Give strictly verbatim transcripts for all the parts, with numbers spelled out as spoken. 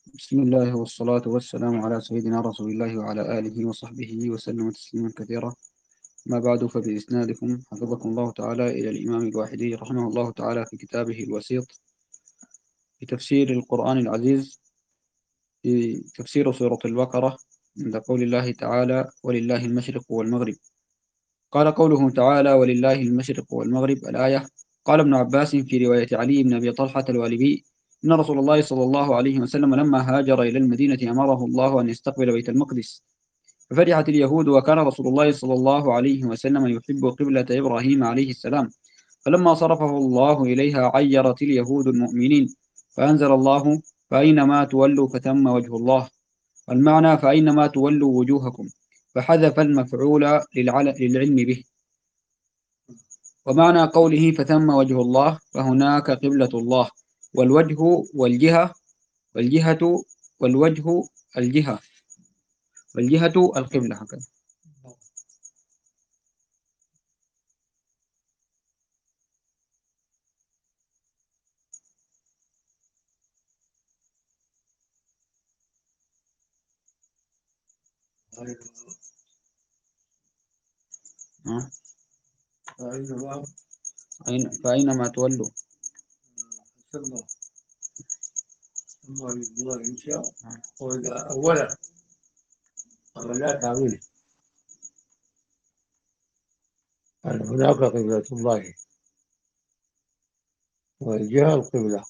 بسم الله والصلاة والسلام على سيدنا رسول الله وعلى آله وصحبه وسلم تسليما كثيرا. ما بعد، فبإسنادكم حفظكم الله تعالى إلى الإمام الواحدي رحمه الله تعالى في كتابه الوسيط في تفسير القرآن العزيز، في تفسير سورة البقرة، عند قول الله تعالى: ولله المشرق والمغرب. قال قوله تعالى: ولله المشرق والمغرب، الآية. قال ابن عباس في رواية علي بن أبي طلحة الوالبي: إن رسول الله صلى الله عليه وسلم لما هاجر إلى المدينة أمره الله أن يستقبل بيت المقدس، ففرحت اليهود، وكان رسول الله صلى الله عليه وسلم يحب قبلة إبراهيم عليه السلام، فلما صرفه الله إليها عيرت اليهود المؤمنين، فأنزل الله: فأينما تولوا فثم وجه الله. والمعنى: فأينما تولوا وجوهكم، فحذف المفعول للعلم به. ومعنى قوله فثم وجه الله، فهناك قبلة الله، والوجه والجهة، والجهة والوجه الجهة، والجهة القبلة، هكذا. ها؟ أين فأينما تولوا. أولا لا تعويل، أن هناك قبلة الله والجهة القبلة.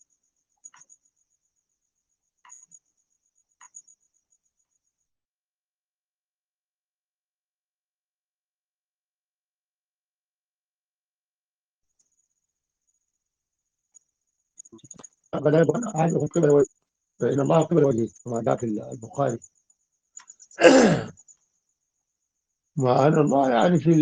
فقد أيضا أحدهم قبل وجهه، فإن الله قبل وجهه كما جاء في البخاري. مع أن الله يعني في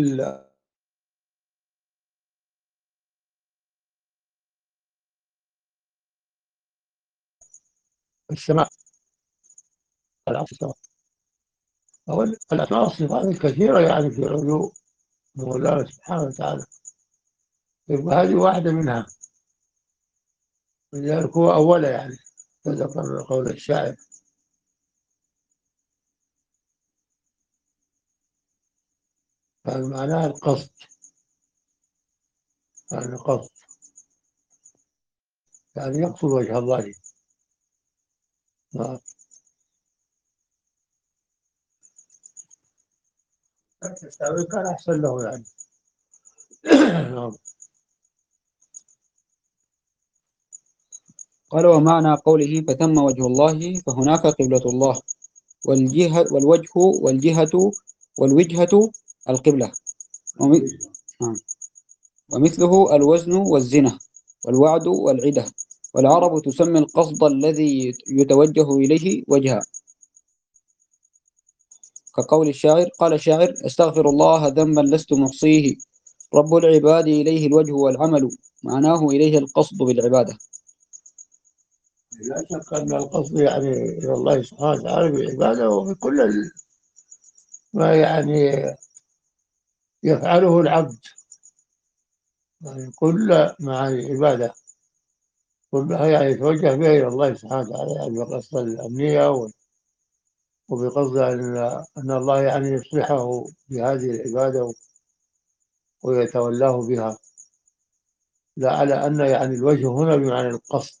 السماء على عرش السماء. الأسماء والصفات الكثيرة يعني في علو مولانا سبحانه وتعالى، يبقى هذه واحدة منها، ولذلك هو أولا يعني تذكر قول الشاعر: كان معناها القصد، يعني القصد يعني يقصد وجه الله. التأويل كان أحسن له يعني. قال: ومعنى قوله فثم وجه الله، فهناك قبلة الله، والجهة والوجه والجهة والوجهة القبلة. نعم. ومثله الوزن والزنة والوعد والعدة. والعرب تسمي القصد الذي يتوجه إليه وجها، كقول الشاعر: قال الشاعر: استغفر الله ذنبا لست محصيه، رب العباد إليه الوجه والعمل. معناه إليه القصد بالعبادة. لا شك أن القصد يعني إلى الله سبحانه وتعالى بالعبادة، وبكل ما يعني يفعله العبد، يعني كل معاني العبادة كلها يعني يتوجه بها إلى الله سبحانه وتعالى، يعني بقصد النية، وبقصد أن أن الله يعني يصلحه بهذه العبادة ويتولاه بها، لا على أن يعني الوجه هنا بمعنى القصد،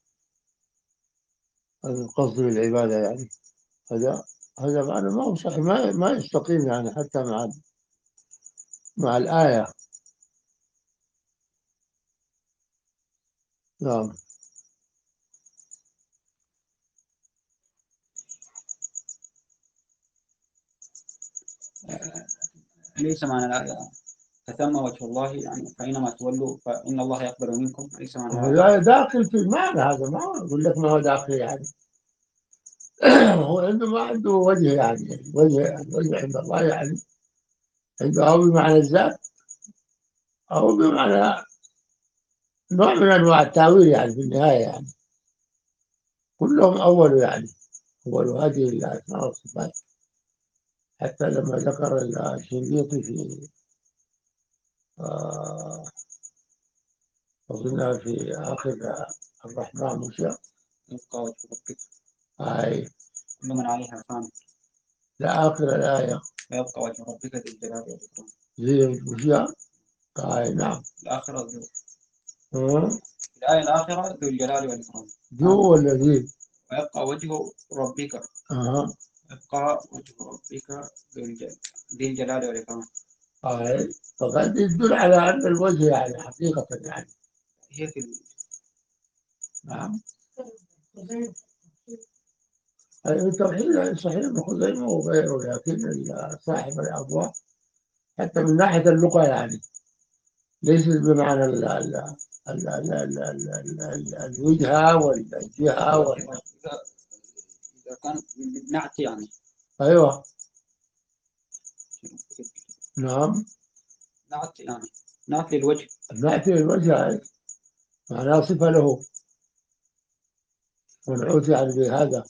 القصد بالعبادة يعني. هذا هذا معنى ما هو صحيح، ما ما يستقيم يعني حتى مع مع الآية. نعم. ليس معنى الآية فثم وجه الله يعني فأينما تولوا فإن الله يقبل منكم، ليس معنى هو الآية. داخل في المعنى هذا، ما أقول لك ما هو داخل يعني. هو عنده ما عنده وجه يعني، وجه الوجه عند الله يعني عنده أو بمعنى الذات أو بمعنى نوع من أنواع التأويل يعني في النهاية يعني، كلهم أول يعني، أول هذه الأسماء والصفات. حتى لما ذكر الشنقيطي في آه أظن في آخر الرحمن مشى، يبقى وجه ربك. أي كل من عليها فان لآخر الآية ويبقى وجه ربك ذي الجلال والإكرام. زي وشيا. أي نعم. الآخرة ذو ها؟ الآية الآخرة ذو الجلال والإكرام. جو ولا ذي؟ ويبقى وجه ربك. أها. يبقى وجه ربك ذو الجلال ذي الجلال والإكرام. أي فقد يدل على أن الوجه يعني حقيقة يعني. هي في نعم. التوحيد صحيح ابن خزيمة وغيره، لكن صاحب الأبواب حتى من ناحية اللغة يعني ليس بمعنى ال ال ال ال ال ال ال ال الوجهة والجهة وال... إذا إذا كان نعت يعني. أيوه. نعم. نعت يعني نعت للوجه. نأتي الوجه معناه صفة له، ونعوت يعني بهذا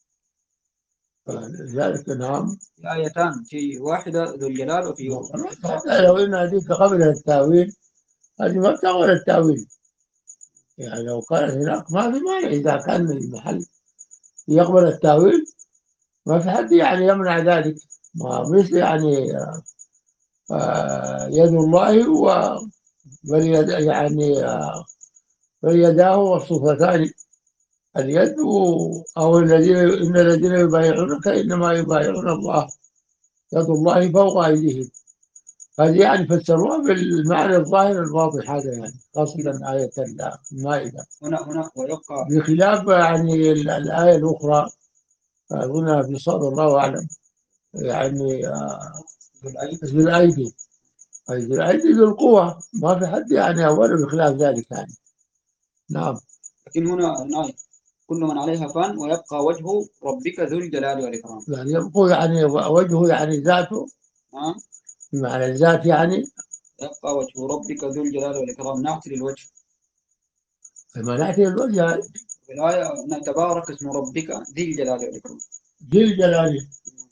لذلك. نعم. آيتان في واحدة ذو الجلال وفي هذا لو إن هذيك قبل التأويل، هذه ما بتقبل التأويل. يعني لو كانت هناك ما في مانع، إذا كان المحل يقبل التأويل ما في حد يعني يمنع ذلك. ما مثل يعني آه يد الله و واليد يعني آه واليداه والصفتان. اليد أو الذين إن الذين يبايعونك إنما يبايعون الله، يد الله فوق أيديهم. هذه يعني فسروها بالمعنى الظاهر الواضح هذا، يعني خاصة آية المائدة، هنا هنا ويبقى بخلاف يعني الآية الأخرى هنا في صدر الله أعلم يعني آه، ذو الأيد. ذو الأيدي. أي ذو الأيدي ذو القوة، ما في حد يعني أوله بخلاف ذلك يعني. نعم. لكن هنا ناي كل من عليها فان ويبقى وجه ربك ذو الجلال والإكرام. يعني يبقوا يعني وجهه يعني ذاته، نعم. بمعنى الذات يعني. يبقى وجه ربك ذو الجلال والإكرام نعت للوجه. فما نأتي الوجه في الآية تبارك اسم ربك ذي الجلال والإكرام. ذي الجلال،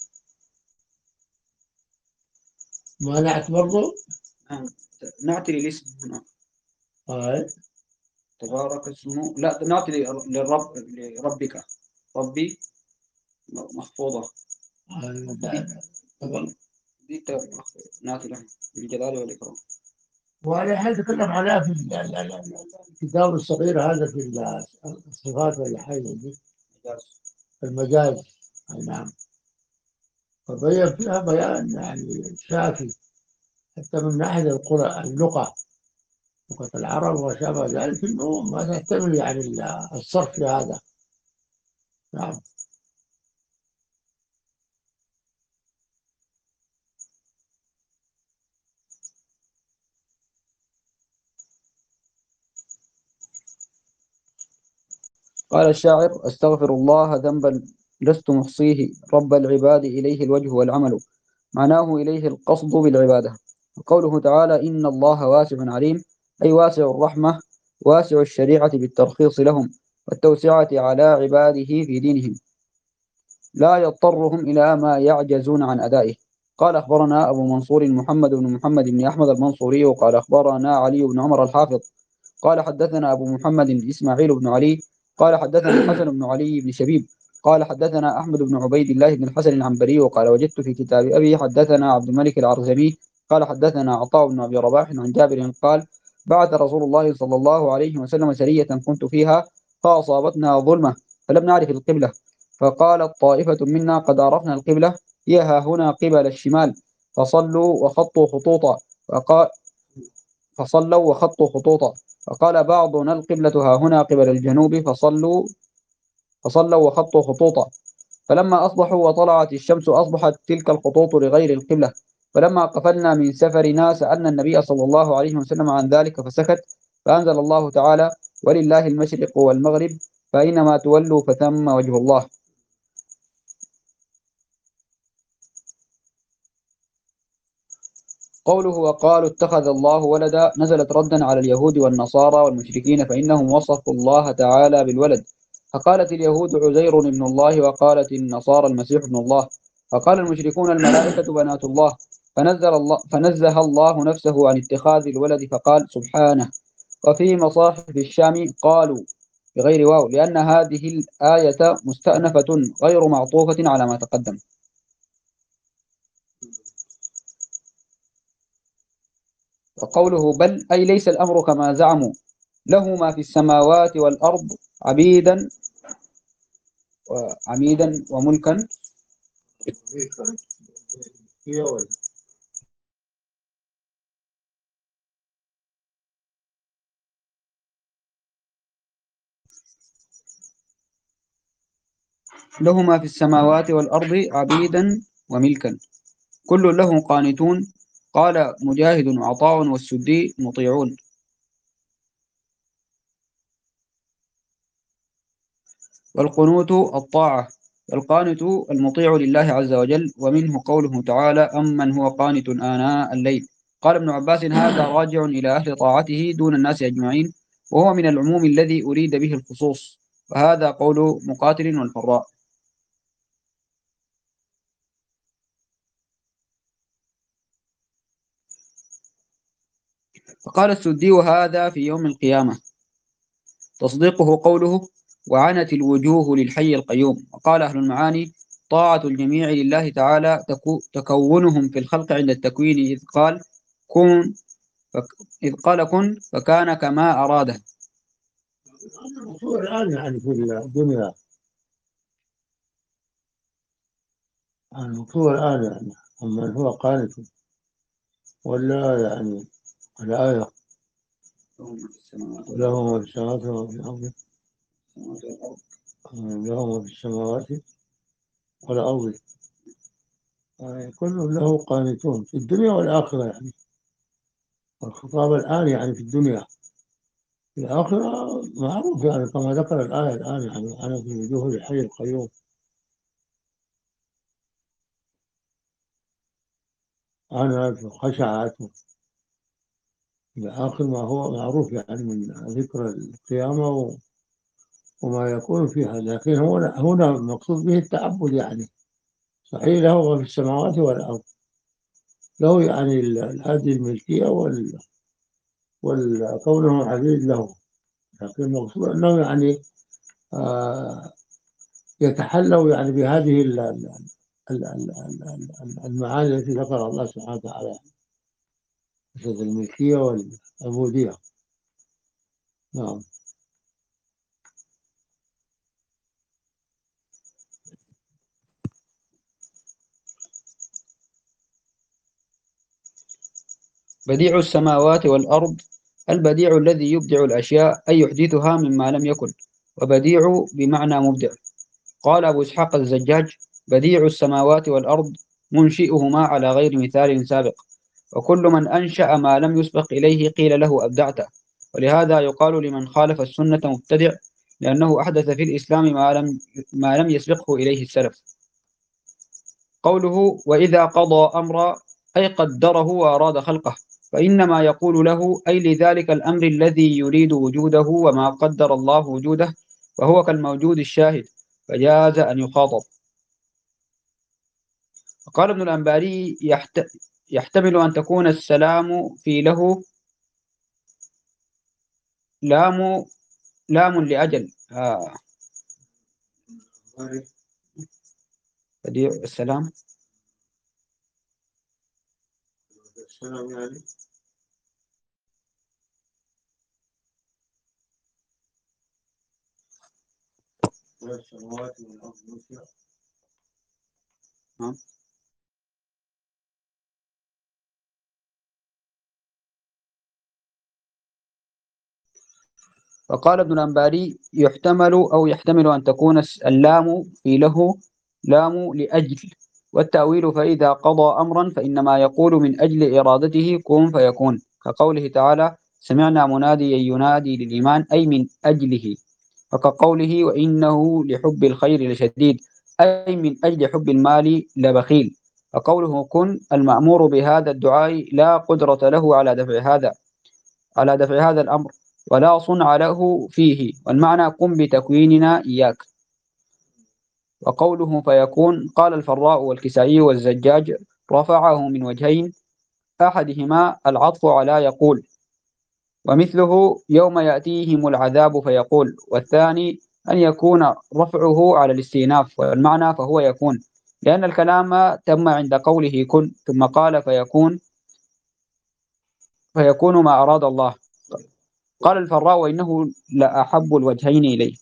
ما نعت برضه. نعم. نعت للاسم هنا هاي. تبارك اسمه، لا نعت للرب لربك. ربي مخفوضة. دي طبعا. دي نعت له بالجلال والإكرام. وعلى حال تكلم عليها في ال- ال- ال- ال- الكتاب الصغير هذا في ال- الصفات والحاجة دي، مجاز. المجاز. أي نعم. فبين فيها بيان يعني شافي، حتى من ناحية القرى اللغة، لغة العرب وما شابه ذلك، إنه ما تحتمل يعني ال- الصرف في هذا. نعم. قال الشاعر: أستغفر الله ذنبا لست محصيه، رب العباد إليه الوجه والعمل، معناه إليه القصد بالعبادة. وقوله تعالى: إن الله واسع عليم، أي واسع الرحمة، واسع الشريعة بالترخيص لهم والتوسعة على عباده في دينهم، لا يضطرهم إلى ما يعجزون عن أدائه. قال أخبرنا أبو منصور محمد بن محمد بن أحمد المنصوري، وقال أخبرنا علي بن عمر الحافظ قال حدثنا أبو محمد إسماعيل بن علي قال حدثنا الحسن بن علي بن شبيب قال حدثنا أحمد بن عبيد الله بن الحسن العنبري، وقال وجدت في كتاب أبي حدثنا عبد الملك العرزمي قال حدثنا عطاء بن أبي رباح عن جابر قال: بعث رسول الله صلى الله عليه وسلم سرية كنت فيها فأصابتنا ظلمة فلم نعرف القبلة، فقالت طائفة منا: قد عرفنا القبلة، هي ها هنا قبل الشمال، فصلوا وخطوا خطوطا. وقال فصلوا وخطوا خطوطا فقال بعضنا: القبلة ها هنا قبل الجنوب، فصلوا فصلوا وخطوا خطوطا. فلما أصبحوا وطلعت الشمس أصبحت تلك الخطوط لغير القبلة. فلما قفلنا من سفرنا سألنا النبي صلى الله عليه وسلم عن ذلك فسكت، فأنزل الله تعالى: ولله المشرق والمغرب فأينما تولوا فثم وجه الله. قوله: وقالوا اتخذ الله ولدا، نزلت ردا على اليهود والنصارى والمشركين، فإنهم وصفوا الله تعالى بالولد، فقالت اليهود عزير ابن الله، وقالت النصارى المسيح ابن الله، فقال المشركون الملائكة بنات الله، فنزل الله فنزه الله نفسه عن اتخاذ الولد فقال: سبحانه. وفي مصاحف الشام قالوا بغير واو، لأن هذه الآية مستأنفة غير معطوفة على ما تقدم. وقوله بل أي ليس الأمر كما زعموا، له ما في السماوات والأرض عبيدا وعميدا وملكا. له ما في السماوات والأرض عبيدا وملكا كل له قانتون. قال مجاهد وعطاء والسدي مطيعون. والقنوت الطاعة، والقانت المطيع لله عز وجل. ومنه قوله تعالى أمن هو قانت آناء الليل. قال ابن عباس هذا راجع إلى أهل طاعته دون الناس أجمعين، وهو من العموم الذي أريد به الخصوص، وهذا قول مقاتل والفراء. فقال السدي وهذا في يوم القيامة، تصديقه قوله وعنت الوجوه للحي القيوم. وقال أهل المعاني طاعة الجميع لله تعالى تكونهم في الخلق عند التكوين، إذ قال كن فك... إذ قال كن فكان كما أراده. هو الآن يعني في الدنيا، يعني هو الآن يعني أما هو قانت ولا يعني الآية له ما في السماوات وما في الأرض، له ما في السماوات والأرض يعني كل له قانتون في الدنيا والآخرة. يعني الخطاب الآن يعني في الدنيا، في الآخرة معروف يعني كما ذكر الآية الآن يعني أنا في وجوه الحي القيوم. أنا خشعت إلى آخر ما هو معروف يعني من ذكر القيامة وما يكون فيها. لكن هنا هنا المقصود به التعبد يعني. صحيح له في السماوات والأرض، له يعني هذه الملكية وال وكونه عبيد له، لكن المقصود أنه يعني آه يتحلوا يعني بهذه المعاني التي ذكرها الله سبحانه وتعالى، مثل الملكية والعبودية. نعم. بديع السماوات والأرض، البديع الذي يبدع الأشياء أي يحدثها مما لم يكن، وبديع بمعنى مبدع. قال أبو إسحاق الزجاج بديع السماوات والأرض منشئهما على غير مثال سابق، وكل من أنشأ ما لم يسبق إليه قيل له أبدعته. ولهذا يقال لمن خالف السنة مبتدع، لأنه أحدث في الإسلام ما لم ما لم يسبقه إليه السلف. قوله وإذا قضى أمرا أي قدره وأراد خلقه، فإنما يقول له أي لذلك الأمر الذي يريد وجوده وما قدر الله وجوده، وهو كالموجود الشاهد، فجاز أن يخاطب. قال ابن الأنباري يحت... يحتمل أن تكون السلام في له لام لام لأجل آه. بديع السلام السلام يعني السماوات والأرض مثل. نعم. وقال ابن الأنباري يحتمل أو يحتمل أن تكون اللام في له لام لأجل، والتأويل فإذا قضى أمرا فإنما يقول من أجل إرادته كن فيكون، كقوله تعالى سمعنا مناديا ينادي للإيمان أي من أجله، وكقوله وإنه لحب الخير لشديد أي من أجل حب المال لبخيل. وقوله كن المأمور بهذا الدعاء لا قدرة له على دفع هذا على دفع هذا الأمر ولا صنع له فيه، والمعنى قم بتكويننا إياك. وقوله فيكون قال الفراء والكسائي والزجاج رفعه من وجهين، أحدهما العطف على يقول، ومثله يوم يأتيهم العذاب فيقول. والثاني أن يكون رفعه على الاستئناف والمعنى فهو يكون، لأن الكلام تم عند قوله كن ثم قال فيكون، فيكون ما أراد الله. قال الفراء وإنه لأحب الوجهين إليه.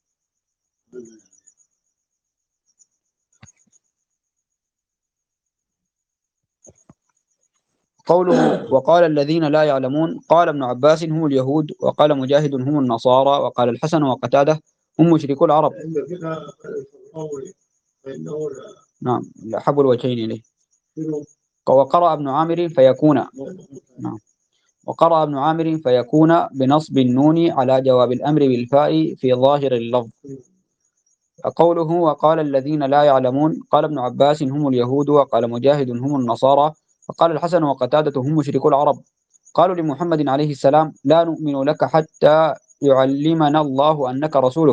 قوله وقال الذين لا يعلمون، قال ابن عباس هم اليهود، وقال مجاهد هم النصارى، وقال الحسن وقتاده هم مشركو العرب. نعم لأحب الوجهين إليه. وقرأ ابن عامر فيكون. نعم وقرأ ابن عامر فيكون بنصب النون على جواب الأمر بالفاء في ظاهر اللفظ. قوله وقال الذين لا يعلمون، قال ابن عباس هم اليهود، وقال مجاهد هم النصارى، وقال الحسن وقتادة هم مشركو العرب. قالوا لمحمد عليه السلام لا نؤمن لك حتى يعلمنا الله أنك رسوله،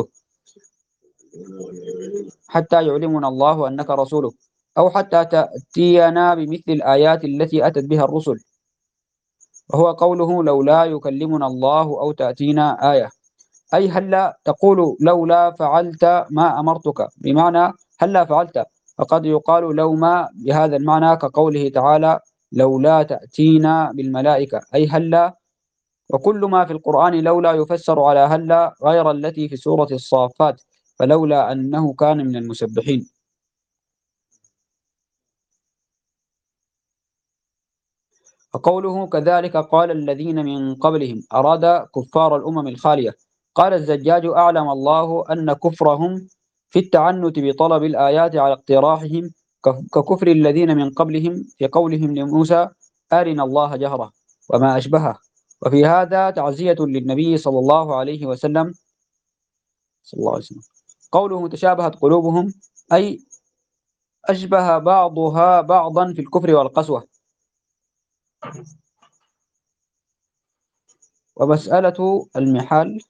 حتى يعلمنا الله أنك رسوله، أو حتى تأتينا بمثل الآيات التي أتت بها الرسل. وهو قوله لولا يكلمنا الله أو تأتينا آية، أي هلا تقول لولا فعلت ما أمرتك، بمعنى هلا فعلت. فقد يقال لو ما بهذا المعنى كقوله تعالى لولا تأتينا بالملائكة، أي هلا. وكل ما في القرآن لولا يفسر على هلا غير التي في سورة الصافات، فلولا أنه كان من المسبحين. وقوله كذلك قال الذين من قبلهم أراد كفار الأمم الخالية. قال الزجاج أعلم الله أن كفرهم في التعنت بطلب الآيات على اقتراحهم ككفر الذين من قبلهم في قولهم لموسى أرنا الله جهرة وما أشبهه. وفي هذا تعزية للنبي صلى الله عليه وسلم صلى الله عليه وسلم. قوله تشابهت قلوبهم أي أشبه بعضها بعضا في الكفر والقسوة. ومسألة المحال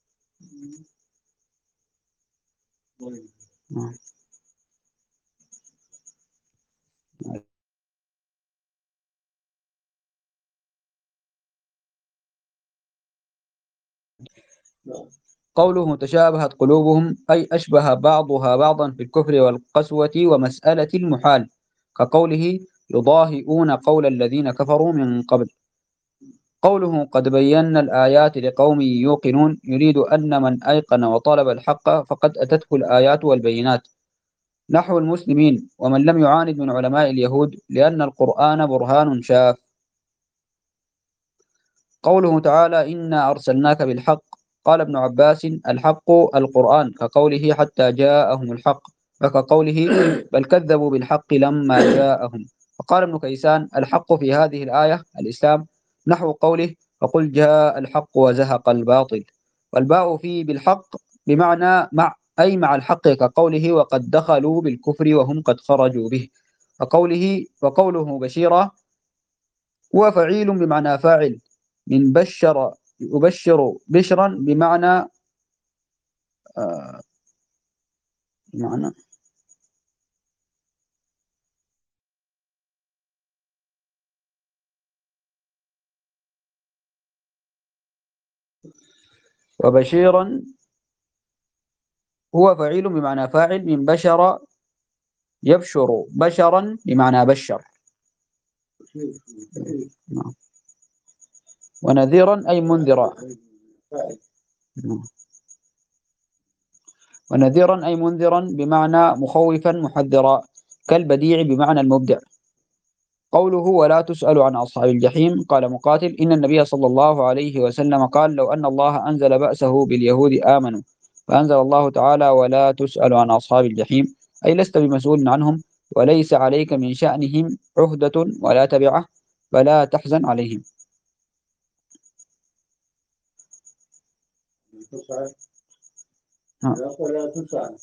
قوله تشابهت قلوبهم أي أشبه بعضها بعضا في الكفر والقسوة ومسألة المحال، كقوله يضاهئون قول الذين كفروا من قبل. قوله قد بينا الآيات لقوم يوقنون، يريد أن من أيقن وطلب الحق فقد أتته الآيات والبينات، نحو المسلمين ومن لم يعاند من علماء اليهود، لأن القرآن برهان شاف. قوله تعالى إنا أرسلناك بالحق، قال ابن عباس الحق القرآن، كقوله حتى جاءهم الحق، وكقوله بل كذبوا بالحق لما جاءهم. وقال ابن كيسان الحق في هذه الآية الإسلام، نحو قوله فقل جاء الحق وزهق الباطل. والباء فيه بالحق بمعنى مع، أي مع الحق، كقوله وقد دخلوا بالكفر وهم قد خرجوا به. وقوله وقوله بشيرا هو فعيل بمعنى فاعل من بشر يبشر بشرا بمعنى آه بمعنى وبشيرا هو فعيل بمعنى فاعل من بشر يبشر بشرا بمعنى بشر. ونذيرا أي منذرا. ونذيرا أي منذرا بمعنى مخوفا محذرا، كالبديع بمعنى المبدع. قوله ولا تسأل عن أصحاب الجحيم، قال مقاتل إن النبي صلى الله عليه وسلم قال لو أن الله أنزل بأسه باليهود آمنوا، فأنزل الله تعالى ولا تسأل عن أصحاب الجحيم، أي لست بمسؤول عنهم وليس عليك من شأنهم عهدة ولا تبعة فلا تحزن عليهم. ولا تسأل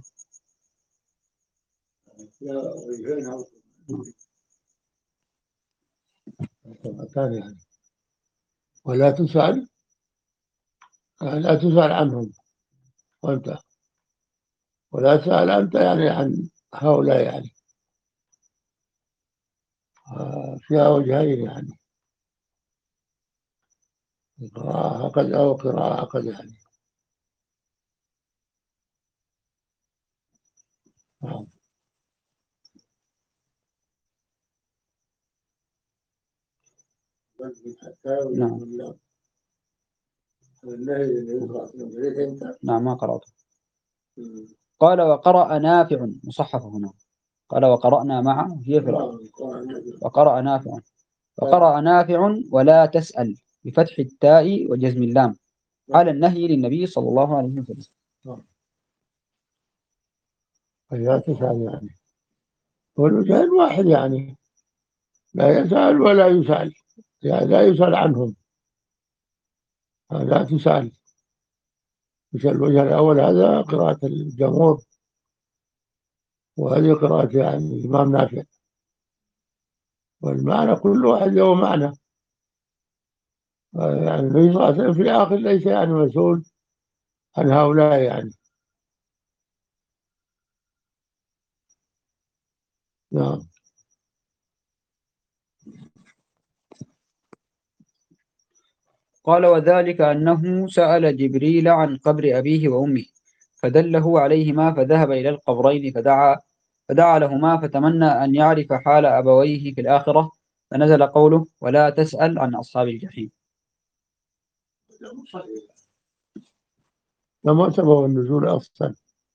ولا تسأل لا تسأل عنهم وانت، ولا تسأل أنت يعني عن هؤلاء يعني فيها وجهين يعني. قراءة هكذا أو قراءة هكذا يعني. نعم. نعم. نعم ما قرأته. قال وقرأ نافع مصحف هنا. قال وقرأنا معه هي في الأرض. وقرأ نافع. وقرأ نافع ولا تسأل بفتح التاء وجزم اللام على النهي للنبي صلى الله عليه وسلم. لا تسأل يعني، والوجهين واحد يعني، لا يسأل ولا يسأل، يعني لا يسأل عنهم، لا تسأل. مش الوجه الأول هذا قراءة الجمهور، وهذه قراءة يعني الإمام نافع، والمعنى كل واحد له معنى. يعني النبي صلى الله عليه وسلم في الآخر ليس يعني مسؤول عن هؤلاء يعني. نعم. قال وذلك أنه سأل جبريل عن قبر أبيه وأمه فدله عليهما فذهب إلى القبرين فدعا فدعا لهما فتمنى أن يعرف حال أبويه في الآخرة فنزل قوله ولا تسأل عن أصحاب الجحيم. لما سبب النزول أصلا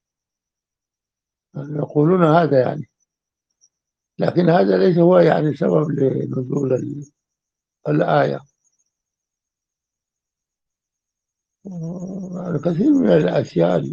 يقولون هذا يعني، لكن هذا ليس هو يعني سبب لنزول الآية. يعني كثير من الأشياء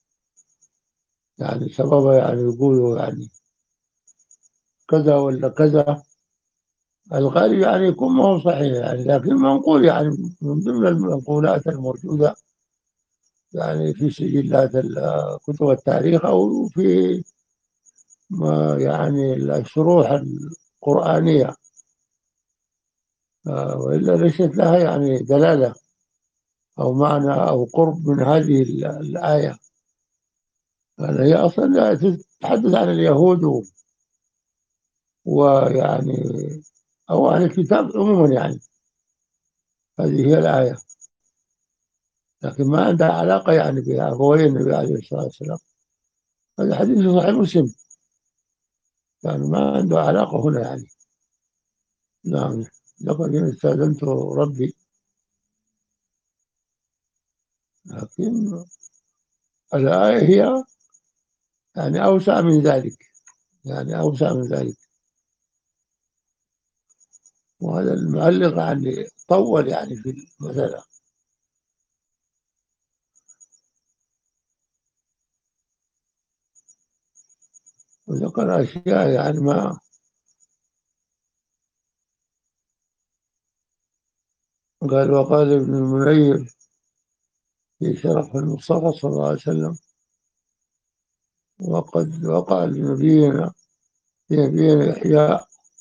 يعني سببها يعني يقولوا يعني كذا ولا كذا، الغالب يعني يكون ما هو صحيح يعني، لكن منقول يعني من ضمن المنقولات الموجودة يعني في سجلات كتب التاريخ أو في ما يعني الشروح القرآنية، آه، وإلا ليست لها يعني دلالة أو معنى أو قرب من هذه الآية. يعني هي أصلا تتحدث عن اليهود ويعني أو عن الكتاب عموما يعني، هذه هي الآية، لكن ما عندها علاقة يعني بأبوي النبي عليه الصلاة والسلام. هذا حديث صحيح مسلم، يعني ما عنده علاقة هنا يعني. نعم. لقد استأذنت ربي، لكن الآية هي يعني أوسع من ذلك، يعني أوسع من ذلك. وهذا المعلق يعني طول يعني في المسألة، وذكر أشياء يعني ما قال. وقال ابن المنير في شرح المصطفى صلى الله عليه وسلم وقد وقع لنبينا لنبينا يحيى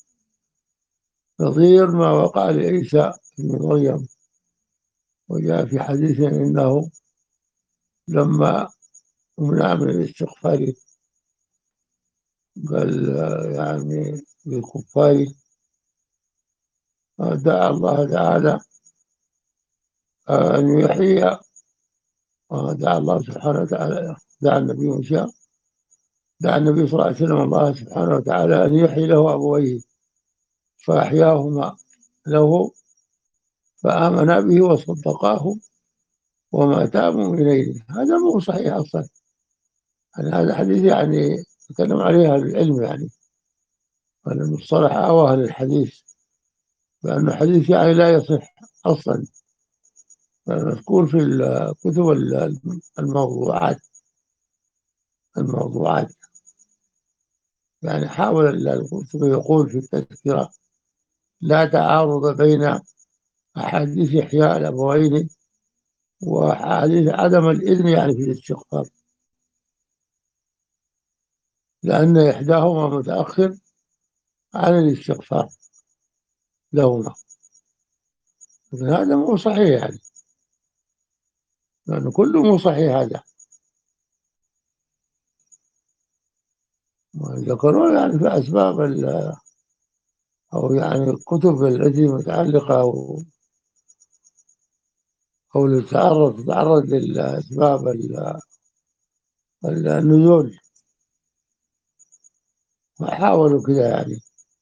نظير ما وقع لعيسى بن مريم. وجاء في حديث إنه لما منع من الاستغفار قال يعني للكفار دعا الله تعالى أن يحيي، دعا الله سبحانه وتعالى، دعا النبي موسى دعا النبي صلى الله عليه وسلم الله سبحانه وتعالى أن يحيي له أبويه فأحياهما له فآمنا به وصدقاه وماتا مؤمنين. هذا مو صحيح أصلا يعني، هذا حديث يعني يتكلم عليه أهل العلم يعني، أهل المصطلح أو أهل الحديث، لأنه حديث يعني لا يصح أصلا، مذكور في الكتب الموضوعات الموضوعات يعني. حاول القرطبي يقول في التذكرة لا تعارض بين أحاديث إحياء الأبوين وأحاديث عدم الإذن يعني في الاستغفار، لأن إحداهما متأخر عن الاستغفار لهما، لكن هذا مو صحيح يعني، لأنه كله مو صحيح هذا. ذكروا يعني في أسباب أو يعني الكتب التي متعلقة قول تعرض تعرض لأسباب النزول، حاولوا كذا يعني،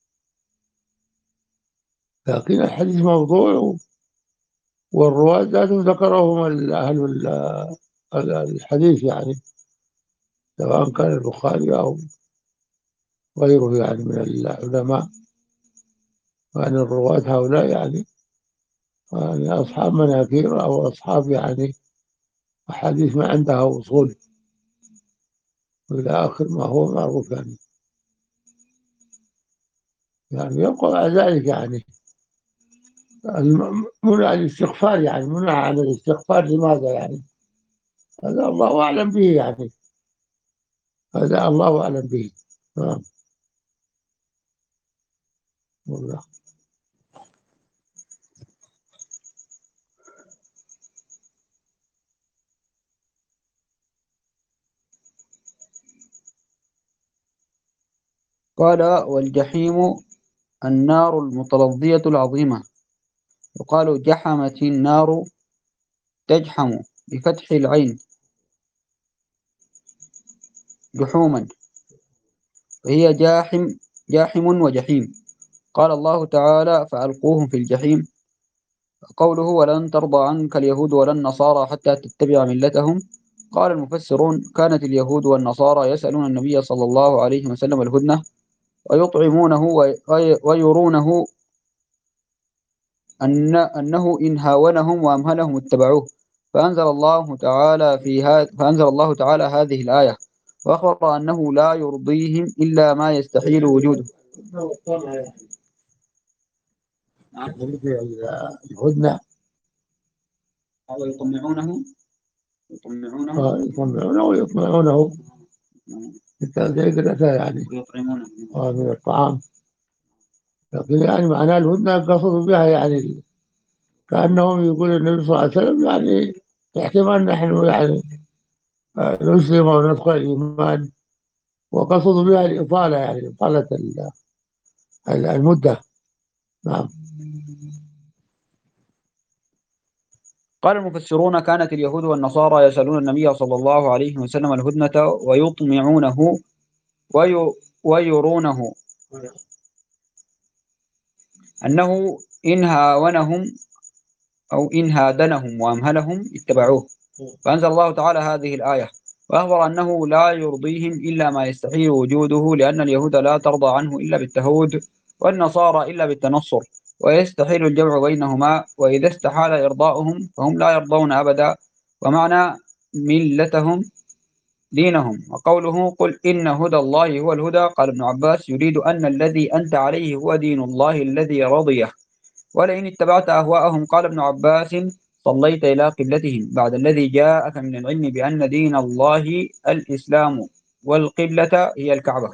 لكن الحديث موضوع، والرواة ذاتهم ذكرهم أهل الحديث يعني، سواء كان البخاري أو غيره يعني من العلماء، وأن الرواة هؤلاء يعني يعني أصحاب مناكير أو أصحاب يعني أحاديث ما عندها وصول إلى آخر ما هو معروف يعني. يعني يبقى على ذلك يعني منع الاستغفار، يعني منع عن الاستغفار لماذا يعني؟ هذا الله أعلم به يعني، هذا الله أعلم به. نعم. والله. قال: والجحيم النار المتلظية العظيمة، يقال جحمت النار، تجحم بفتح العين جحوما، وهي جاحم جاحم وجحيم. قال الله تعالى: فألقوهم في الجحيم. قوله: ولن ترضى عنك اليهود ولا النصارى حتى تتبع ملتهم. قال المفسرون: كانت اليهود والنصارى يسألون النبي صلى الله عليه وسلم الهدنة، ويطعمونه وي- ويرونه أن أنه إن هاونهم وأمهلهم اتبعوه. فأنزل الله تعالى في هذا فأنزل الله تعالى هذه الآية، وأخبر أنه لا يرضيهم إلا ما يستحيل وجوده. الهدنة ويطمعونه يطمعونه آه، يطمعونه ويطمعونه بالتأكيد يعني ويطعمونه. آه، من الطعام، لكن يعني معناه الهدنة قصدوا بها يعني كأنهم يقول النبي صلى الله عليه وسلم يعني احتمال نحن يعني آه، نسلم وندخل الإيمان، وقصدوا بها الإطالة يعني إطالة المدة. نعم. قال المفسرون: كانت اليهود والنصارى يسألون النبي صلى الله عليه وسلم الهدنة ويطمعونه وي ويرونه أنه إن هاونهم أو إن هادنهم وأمهلهم اتبعوه. فأنزل الله تعالى هذه الآية، وأخبر أنه لا يرضيهم إلا ما يستحيل وجوده، لأن اليهود لا ترضى عنه إلا بالتهود، والنصارى إلا بالتنصر، ويستحيل الجمع بينهما، وإذا استحال إرضاؤهم فهم لا يرضون أبدا. ومعنى ملتهم دينهم. وقوله: قل إن هدى الله هو الهدى، قال ابن عباس: يريد أن الذي أنت عليه هو دين الله الذي رضيه، ولئن اتبعت أهواءهم. قال ابن عباس: صليت إلى قبلتهم بعد الذي جاءك من العلم بأن دين الله الإسلام والقبلة هي الكعبة.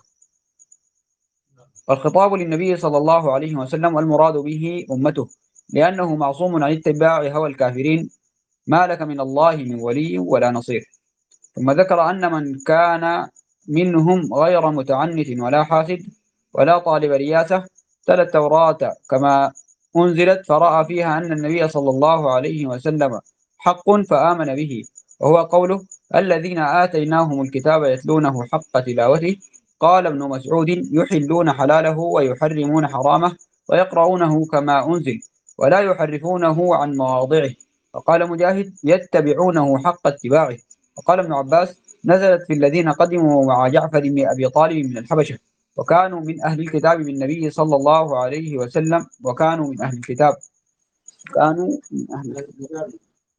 الخطاب للنبي صلى الله عليه وسلم، والمراد به أمته، لأنه معصوم عن اتباع هوى الكافرين. ما لك من الله من ولي ولا نصير. ثم ذكر أن من كان منهم غير متعنت ولا حاسد ولا طالب رياسة تلا التوراة كما أنزلت، فرأى فيها أن النبي صلى الله عليه وسلم حق فآمن به، وهو قوله: الذين آتيناهم الكتاب يتلونه حق تلاوته. قال ابن مسعود: يحلون حلاله ويحرمون حرامه ويقرؤونه كما أنزل ولا يحرفونه عن مواضعه. وقال مجاهد: يتبعونه حق اتباعه. وقال ابن عباس: نزلت في الذين قدموا مع جعفر بن أبي طالب من الحبشة، وكانوا من أهل الكتاب من النبي صلى الله عليه وسلم وكانوا من أهل الكتاب كانوا من أهل الكتاب.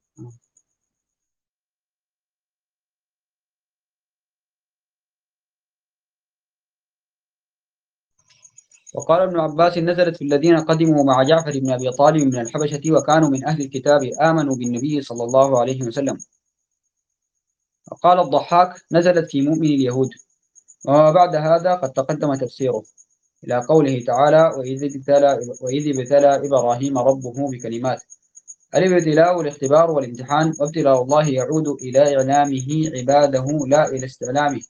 وقال ابن عباس: نزلت في الذين قدموا مع جعفر بن أبي طالب من الحبشة وكانوا من أهل الكتاب آمنوا بالنبي صلى الله عليه وسلم. وقال الضحاك: نزلت في مؤمن اليهود. وبعد هذا قد تقدم تفسيره إلى قوله تعالى: وإذ ابتلى وإذ ابتلى إبراهيم ربه بكلمات. الابتلاء الاختبار والامتحان، وابتلاء الله يعود إلى إعلامه عباده لا إلى استعلامه،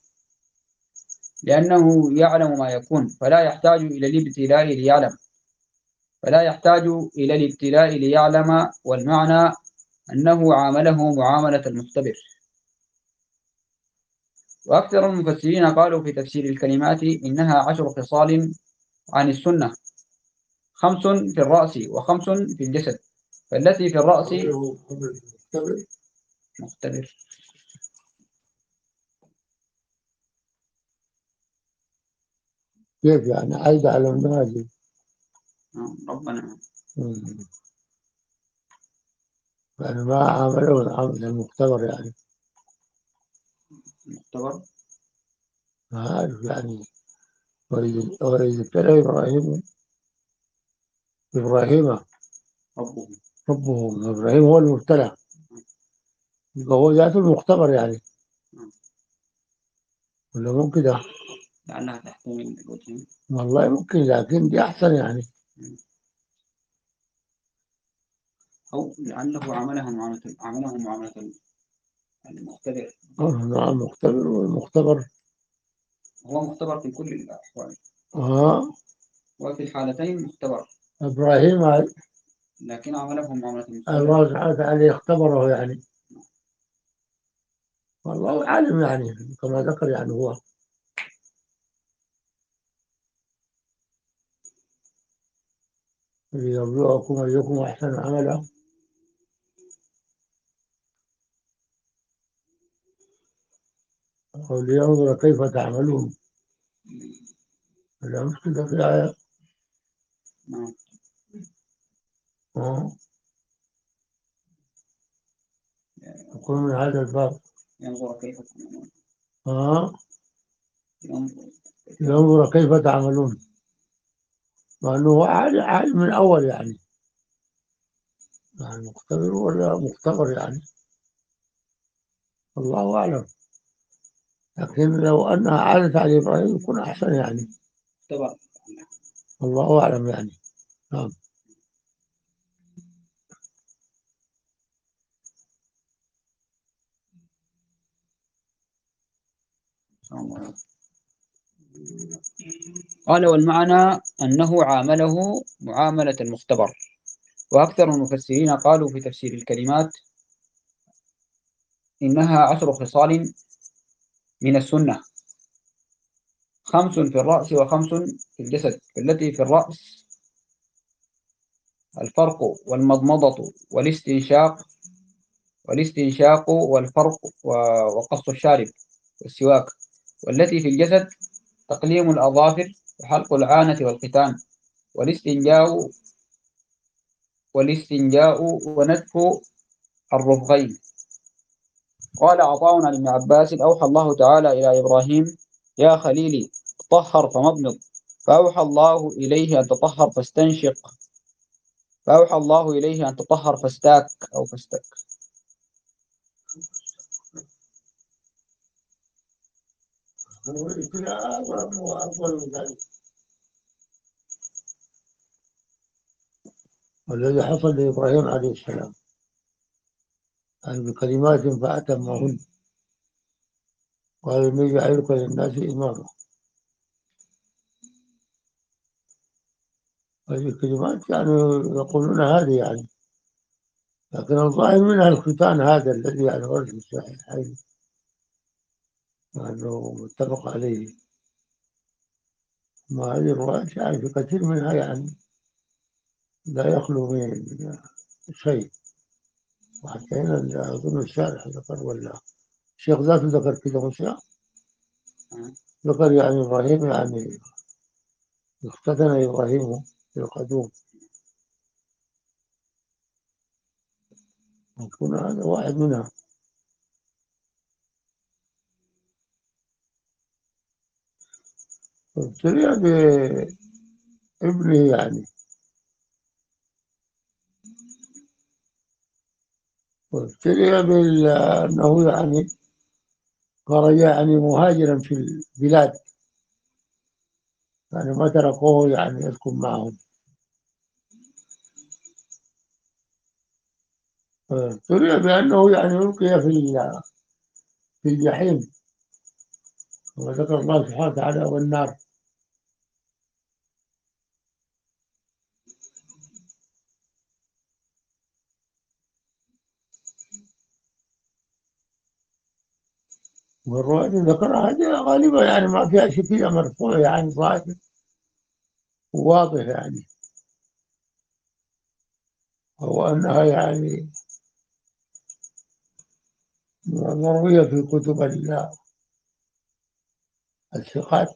لأنه يعلم ما يكون فلا يحتاج إلى الابتلاء ليعلم فلا يحتاج إلى الابتلاء ليعلم والمعنى أنه عامله معاملة المختبر. وأكثر المفسرين قالوا في تفسير الكلمات إنها عشر خصال عن السنة، خمس في الرأس وخمس في الجسد، فالتي في الرأس مختبر. كيف يعني عايدة على النادي؟ ربنا يعني ما عملوا عمل المختبر يعني مختبر. ما أعرف يعني. وإذ وإذ ابتلى إبراهيم إبراهيم ربه ربه إبراهيم هو المبتلى، يبقى هو ذاته المختبر يعني، ولا مو كده؟ لعلها تحتمل الوجهين. والله ممكن، لكن دي أحسن يعني. أو لعله عملها معاملة عمله معاملة المختبر. نعم، مختبر، والمختبر هو مختبر في كل الأحوال. آه وفي الحالتين مختبر، إبراهيم لكن عمله معاملة المختبر. الله سبحانه وتعالى اختبره يعني، والله عالم يعني كما ذكر يعني هو. ليبلوكم أيكم أحسن عملا ولينظر كيف تعملون. لا مش كده في آية. نعم. آه. يكون من هذا الباب. ينظر كيف تعملون. آه. ينظر لينظر كيف تعملون، لأنه هو عالم عالم من أول يعني، يعني مختبر ولا مختبر يعني، الله أعلم. لكن لو أنها عادت على إبراهيم يكون أحسن يعني، مختبر. الله أعلم يعني. نعم. قال والمعنى أنه عامله معاملة المختبر. وأكثر المفسرين قالوا في تفسير الكلمات إنها عشر خصال من السنة، خمس في الرأس وخمس في الجسد. التي في الرأس الفرق والمضمضة والاستنشاق والاستنشاق والفرق وقص الشارب والسواك. والتي في الجسد تقليم الأظافر وحلق العانة والختان والاستنجاء والاستنجاء ونتف الرفغين. قال عطاء عن ابن عباس أوحى الله تعالى إلى إبراهيم يا خليلي طهر فمضمض، فأوحى الله إليه أن تطهر فاستنشق، فأوحى الله إليه أن تطهر فاستاك أو فاستك. والذي حصل لإبراهيم عليه السلام يعني بكلمات فأتمهن قال إني جعلك للناس إماما. هذه الكلمات يعني يقولون هذه يعني، لكن الظاهر منها الختان هذا الذي يعني ورد في الصحيحين وأنه متفق عليه. ما هذه الروايات يعني في كثير منها يعني لا يخلو من شيء. وحتى هنا أظن الشارح ذكر ولا الشيخ ذاته ذكر كذا مش ذكر يعني إبراهيم يعني اختتن إبراهيم في القدوم، يكون هذا واحد منها. ابتلي بابنه يعني، وابتلي بأنه يعني خرج يعني مهاجرا في البلاد، يعني ما تركوه يعني يسكن معهم. ابتلي بأنه يعني ألقي في في الجحيم، وذكر الله سبحانه وتعالى والنار. والرواية اللي ذكرها هذه غالبا يعني ما فيها شيء، فيها مرفوع يعني ظاهر وواضح يعني، هو أنها يعني مروية في كتب ال- الثقات.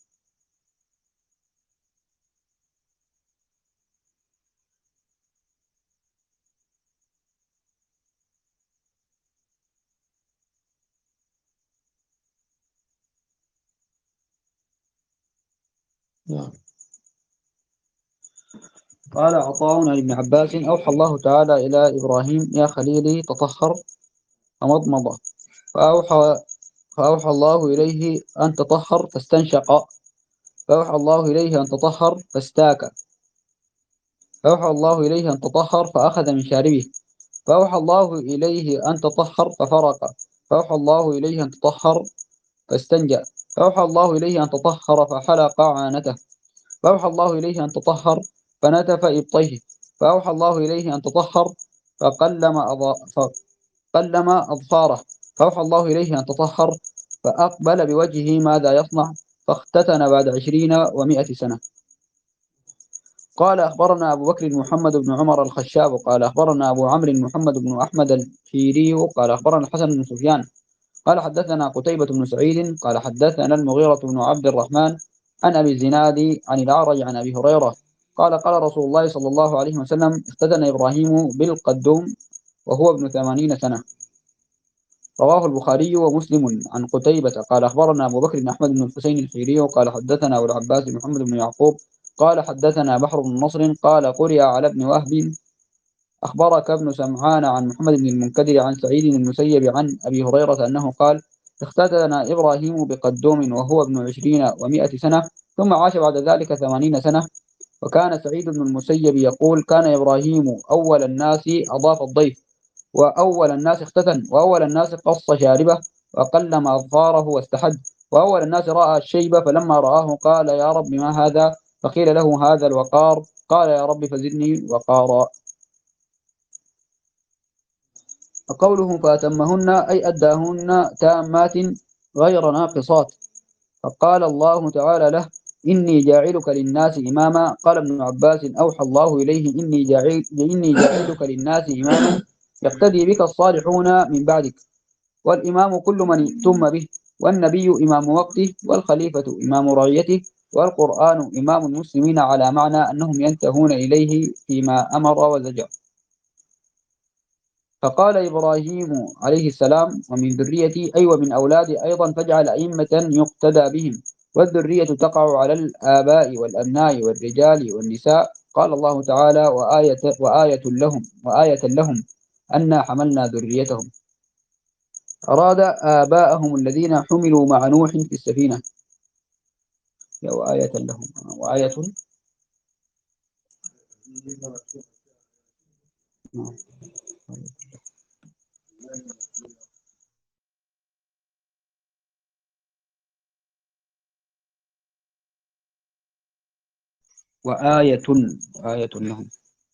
نعم. قال عطاء عن ابن عباس: أوحى الله تعالى إلى إبراهيم: يا خليلي تطهر. فمضمض. فأوحى فأوحى الله إليه أن تطهر فاستنشق. فأوحى الله إليه أن تطهر فاستاك. فأوحى الله إليه أن تطهر فأخذ من شاربه. فأوحى الله إليه أن تطهر ففرق. فأوحى الله إليه أن تطهر فاستنجى. فأوحى الله إليه أن تطهر فحلق عانته. فأوحى الله إليه أن تطهر فنتف إبطيه. فأوحى الله إليه أن تطهر فقلم أض... فقلم أظفاره. فأوحى الله إليه أن تطهر فأقبل بوجهه ماذا يصنع، فاختتن بعد عشرين ومائة سنة. قال أخبرنا أبو بكر محمد بن عمر الخشاب قال أخبرنا أبو عمرو محمد بن أحمد الفيري قال أخبرنا الحسن بن سفيان قال حدثنا قتيبة بن سعيد قال حدثنا المغيرة بن عبد الرحمن عن أبي الزناد عن الأعرج عن أبي هريرة قال قال رسول الله صلى الله عليه وسلم: اختتن إبراهيم بالقدوم وهو ابن ثمانين سنة. رواه البخاري ومسلم. عن قتيبة قال أخبرنا أبو بكر بن أحمد بن الحسين الحيري قال حدثنا أبو العباس محمد بن يعقوب قال حدثنا بحر بن نصر قال قرئ على ابن وهب أخبرك ابن سمعان عن محمد بن المنكدر عن سعيد بن المسيب عن أبي هريرة أنه قال: اختتن إبراهيم بقدوم وهو ابن عشرين ومائة سنة، ثم عاش بعد ذلك ثمانين سنة. وكان سعيد بن المسيب يقول: كان إبراهيم أول الناس أضاف الضيف، وأول الناس اختتن، وأول الناس قص شاربه، وقلم أظفاره واستحد، وأول الناس رأى الشيب فلما رآه قال: يا رب ما هذا؟ فقيل له: هذا الوقار. قال: يا رب فزدني وقارا. فقوله فأتمهن أي أداهن تامات غير ناقصات. فقال الله تعالى له: إني جاعلك للناس إماما. قال ابن عباس: أوحى الله إليه: إني جاعل إني جاعلك للناس إماما يقتدي بك الصالحون من بعدك. والإمام كل من ائتم به، والنبي إمام وقته، والخليفة إمام رعيته، والقرآن إمام المسلمين، على معنى أنهم ينتهون إليه فيما أمر وزجر. فقال إبراهيم عليه السلام: ومن ذريتي أي ومن أولادي أيضا، فاجعل أئمة يقتدى بهم. والذرية تقع على الآباء والأبناء والرجال والنساء. قال الله تعالى: وآية, وآية لهم وآية لهم أنا حملنا ذريتهم. أراد آباءهم الذين حملوا مع نوح في السفينة. وآية لهم وآية. وآية آية لهم.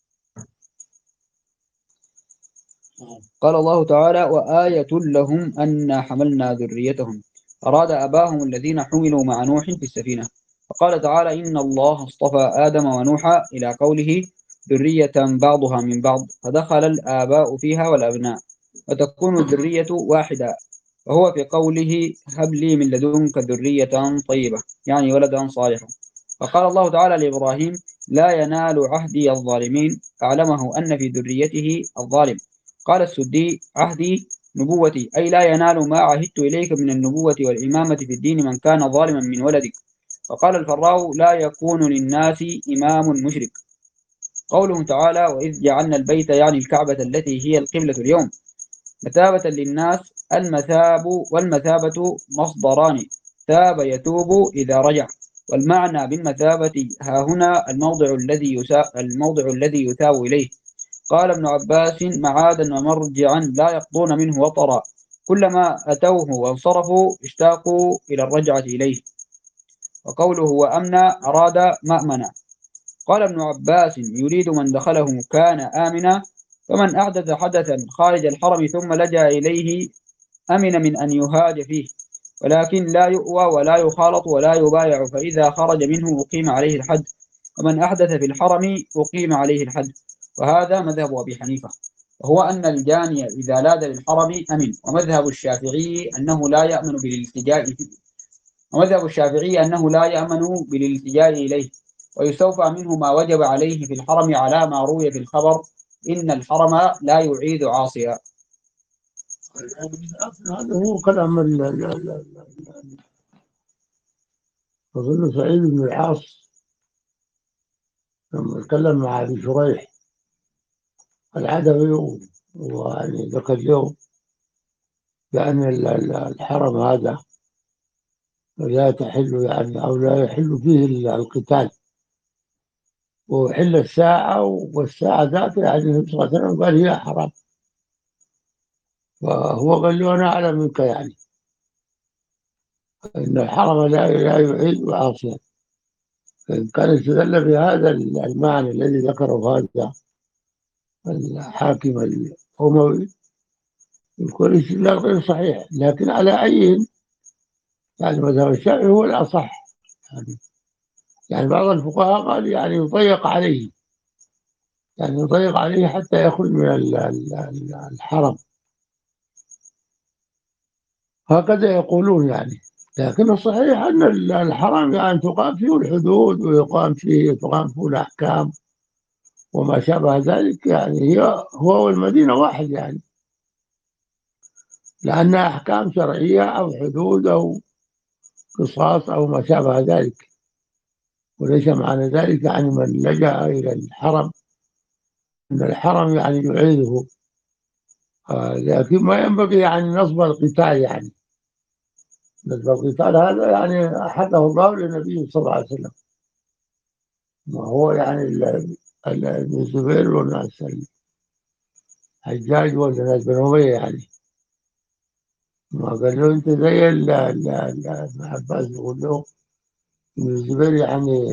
قال الله تعالى: وآية لهم أنا حملنا ذريتهم. أراد أباهم الذين حملوا مع نوح في السفينة. فقال تعالى: إن الله اصطفى آدم ونوحا إلى قوله: ذرية بعضها من بعض. فدخل الآباء فيها والأبناء، وتكون الذرية واحدة. وهو في قوله: هب لي من لدنك ذرية طيبة، يعني ولدا صالحا. فقال الله تعالى لإبراهيم: لا ينال عهدي الظالمين. أعلمه أن في ذريته الظالم. قال السدي: عهدي نبوتي، أي لا ينال ما عهدت إليك من النبوة والإمامة في الدين من كان ظالما من ولدك. فقال الفراء: لا يكون للناس إمام مشرك. قوله تعالى: وإذ جعلنا البيت، يعني الكعبة التي هي القبلة اليوم، مثابة للناس. المثاب والمثابة مصدران: تاب يتوب إذا رجع. والمعنى بالمثابة ها هنا الموضع الذي يسا الموضع الذي يثاب إليه. قال ابن عباس: معادا ومرجعا لا يقضون منه وطرا، كلما أتوه وانصرفوا اشتاقوا إلى الرجعة إليه. وقوله وأمنا أراد مأمنا. قال ابن عباس: يريد من دخله كان آمنا، فمن أحدث حدثا خارج الحرم ثم لجأ إليه أمن من أن يهاج فيه. ولكن لا يؤوى ولا يخالط ولا يبايع، فإذا خرج منه أقيم عليه الحد، ومن أحدث في الحرم أقيم عليه الحد. وهذا مذهب أبي حنيفة، وهو أن الجاني إذا لاذ للحرم أمن. ومذهب الشافعي أنه لا يأمن بالالتجاء ومذهب الشافعي أنه لا يأمن بالالتجاء إليه، ويستوفى منه ما وجب عليه في الحرم على ما روي في الخبر: إن الحرم لا يعيد عاصيا. هذا هو كلام ال- ال- ال- ال- أظن سعيد بن العاص لما تكلم مع أبي شريح العدوي، ويعني ذكر له بأن ال- ال- الحرم هذا لا تحل يعني أو لا يحل فيه ال- القتال، وحل الساعة، والساعة ذاتها يعني النبي صلى الله عليه وسلم قال هي حرام، فهو قال له أنا أعلم منك يعني إن الحرم لا لا يعيد عاصيا. فإن كان استدل بهذا المعنى الذي ذكره هذا الحاكم الأموي يكون الاستدلال غير صحيح، لكن على أي يعني مذهب الشافعي هو الأصح. يعني يعني بعض الفقهاء قال يعني يضيق عليه، يعني يضيق عليه حتى يخرج من ال- ال- الحرم، هكذا يقولون يعني. لكن الصحيح أن الحرم يعني تقام فيه الحدود، ويقام فيه تقام فيه الأحكام وما شابه ذلك، يعني هي هو والمدينة واحد يعني، لأنها أحكام شرعية أو حدود أو قصاص أو ما شابه ذلك. وليس معنى ذلك يعني من لجأ إلى الحرم أن الحرم يعني يعيده. آه، لكن ما ينبغي يعني نصب القتال، يعني نصب القتال هذا يعني أحله الله للنبي صلى الله عليه وسلم، ما هو يعني ال- ال- ابن الزبير والناس الحجاج والناس بن أمية يعني، ما قال له أنت زي ال- ال- ال- ابن عباس يقول له ابن الزبير يعني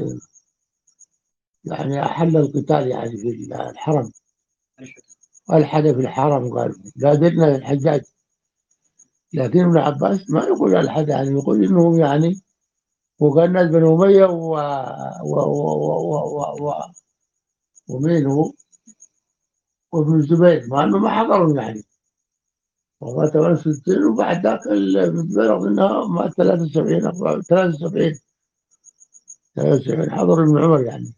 يعني أحل القتال يعني في الحرم، ألحد في الحرم قال لا درنا الحجاج. لكن ابن عباس ما يقول ألحد، يعني يقول إنهم يعني وقال الناس بن أمية و... و... و... و... و... و... ومين هو وابن الزبير، مع أنه ما حضروا يعني، ومات ثمانية وستين، وبعد ذاك ابن الزبير أظنها مات ثلاثة وسبعين أو ثلاثة وسبعين ثلاثة وسبعين حضر ابن عمر يعني.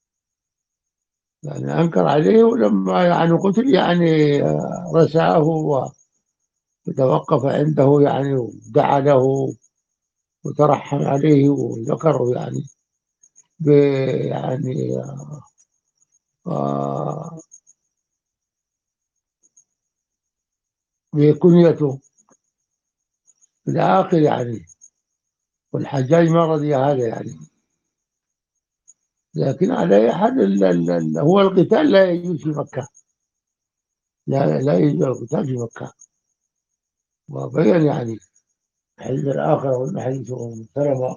يعني أنكر عليه، ولما يعني قتل يعني آه، رساه وتوقف عنده يعني ودعا له وترحم عليه وذكره يعني ب يعني آه بكنيته في الآخر يعني. والحجاج ما رضي هذا يعني. لكن على أي حال ال- ال- ال- هو القتال لا يجوز في مكة، لا لا يجوز القتال في مكة. وبين يعني الحديث الآخر وأن حديث أم سلمة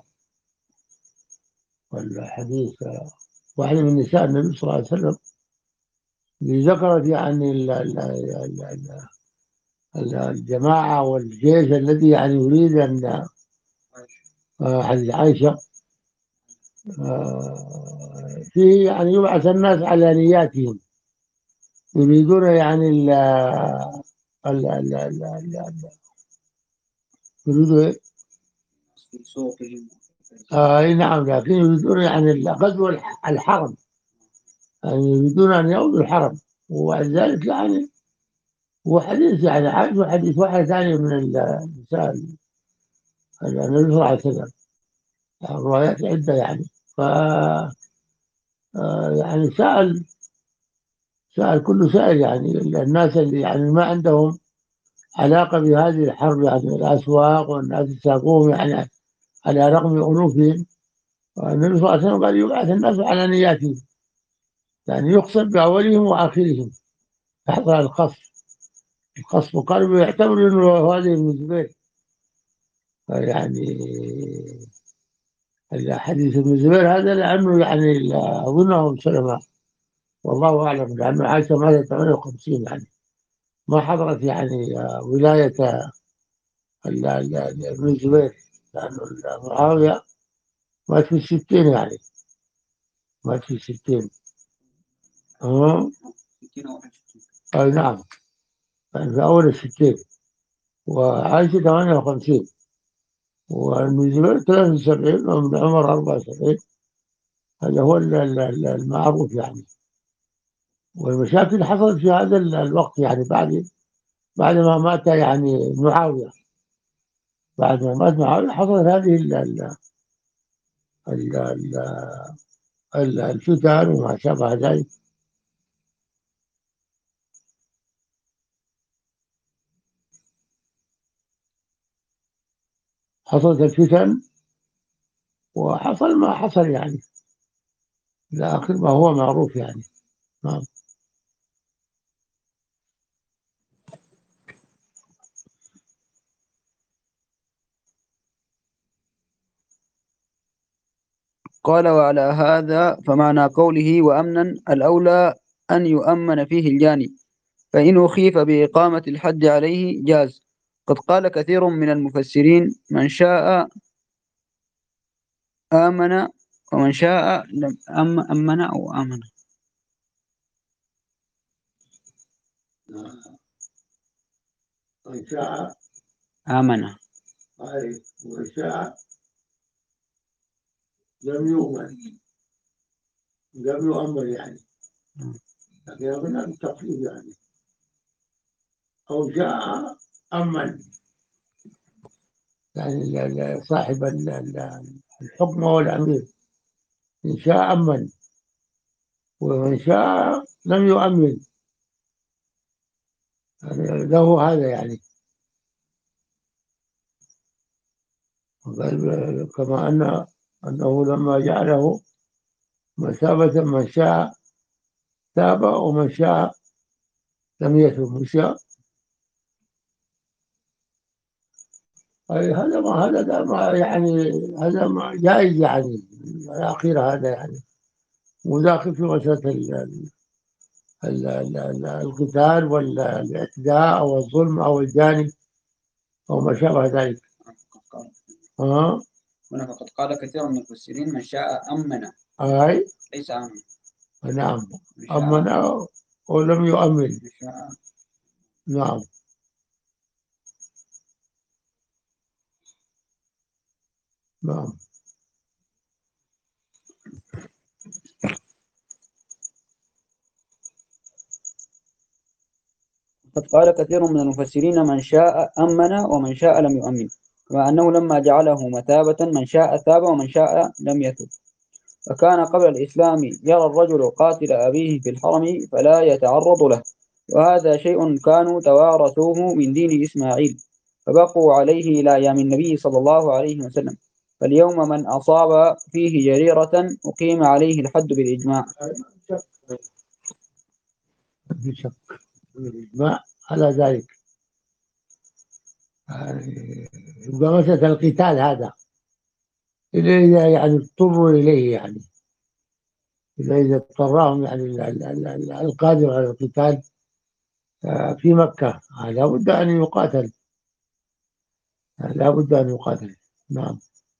والحديث واحدة من نساء النبي صلى الله عليه وسلم اللي ذكرت يعني ال- ال- ال- ال- ال- الجماعة والجيش الذي يعني يريد أن آه، حديث عائشة آه، فيه يعني يبعث الناس على نياتهم، يريدون يعني ال ال ال ال ال- يريدوا إيه؟ آه أي نعم، لكن يريدون يعني غزو الح- الحرم، يعني يريدون أن يغزوا الحرم. وبعد ذلك يعني هو حديث يعني عارف حديث واحد ثاني من النساء النبي صلى الله عليه وسلم، يعني روايات عدة يعني. ف آه، يعني سأل سأل كل سائل يعني الناس اللي يعني ما عندهم علاقة بهذه الحرب، يعني الأسواق والناس يساقوهم يعني على رغم أنوفهم. النبي صلى الله عليه وسلم قال يبعث الناس على نياتهم، يعني يقصد بأولهم وآخرهم، يحصل الخصف الخصف وقالوا يعتبروا أنه هذه ابن الزبير. يعني الحديث ابن الزبير هذا لأنه يعني أظنه سلمة، والله أعلم، لأنه عائشة ماتت ثمانية وخمسين يعني ما حضرت يعني ولاية ابن الزبير، لأنه معاوية مات في الستين يعني، مات في الستين. أه؟ أي نعم، كان في أول الستين، وعايش ثمانية وخمسين، وابن الزبير ثلاثة وسبعين، وابن عمر أربعة وسبعين. هذا هو المعروف يعني. والمشاكل حصلت في هذا الوقت يعني، بعد بعد ما مات يعني معاوية، بعد ما مات معاوية حصلت هذه ال ال ال ال الفتن وما شابه ذلك. حصلت الفتن وحصل ما حصل يعني، إلى آخر ما هو معروف يعني. نعم. قال: وعلى هذا فمعنى قوله وأمنا الأولى أن يؤمن فيه الجاني، فإن أخيف بإقامة الحد عليه جاز. قد قال كثير من المفسرين: من شاء آمن ومن شاء لم أم- أمن أو آمن. من شاء آمن. أي ومن شاء لم يؤمن، لم يؤمن يعني، لكن هنا التخفيف يعني. أو جاء أمن، يعني صاحب الحكم هو الأمير، إن شاء أمن، ومن شاء لم يؤمن، يعني له هذا يعني. كما أن أنه لما جعله مثابة، من شاء تاب ومن شاء لم يتب، مش أي هذا ما هذا ما يعني، هذا ما جائز يعني، الأخير هذا يعني وداخل في مسألة ال- ال- ال- ال- القتال والاعتداء أو الظلم أو الجاني أو ما شابه ذلك. ها. هنا فقد قال كثير من المفسرين: من شاء أمن، أي ليس آمن. نعم، من شاء أمن ولم يؤمن. من شاء. نعم. نعم. قد قال كثير من المفسرين: من شاء أمن ومن شاء لم يؤمن، كما أنه لما جعله مثابة من شاء تاب ومن شاء لم يتب. فكان قبل الإسلام يرى الرجل قاتل أبيه في الحرم فلا يتعرض له، وهذا شيء كانوا توارثوه من دين إسماعيل، فبقوا عليه إلى أيام النبي صلى الله عليه وسلم. فاليوم من أصاب فيه جريرة أقيم عليه الحد بالإجماع. في شك الإجماع على ذلك يعني. يبقى مسألة القتال هذا إذا يعني اضطروا إليه يعني، إذا إذا اضطرهم يعني ال- ال- ال- ال- القادر على القتال آه، في مكة، آه، لا بد أن يقاتل، آه، لا بد أن يقاتل. نعم.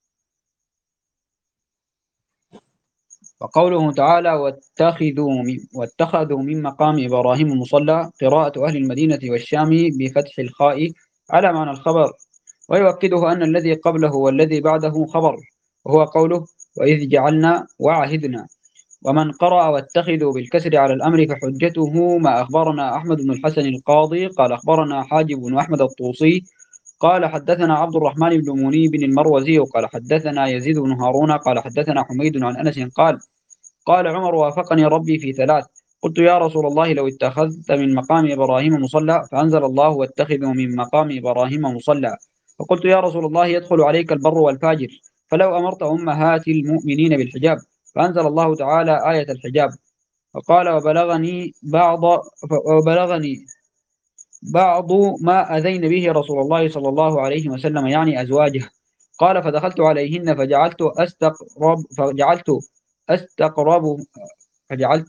وقوله تعالى: واتخذوا من, واتخذوا من مقام إبراهيم مصلى، قراءة أهل المدينة والشام بفتح الخاء على معنى الخبر، ويؤكده أن الذي قبله والذي بعده خبر، وهو قوله: وإذ جعلنا وعهدنا. ومن قرأ واتخذوا بالكسر على الأمر فحجته ما أخبرنا أحمد بن الحسن القاضي قال أخبرنا حاجب بن أحمد الطوسي قال حدثنا عبد الرحمن بن منيب المروزي قال حدثنا يزيد بن هارون قال حدثنا حميد عن أنس قال: قال عمر: وافقني ربي في ثلاث. قلت: يا رسول الله، لو اتخذت من مقام إبراهيم مصلى، فأنزل الله: واتخذوا من مقام إبراهيم مصلى. فقلت: يا رسول الله، يدخل عليك البر والفاجر، فلو أمرت أمهات المؤمنين بالحجاب، فأنزل الله تعالى آية الحجاب. فقال: وبلغني بعض وبلغني بعض ما أذين به رسول الله صلى الله عليه وسلم، يعني أزواجه. قال: فدخلت عليهن فجعلت أستقرب فجعلت أستقرب فجعلت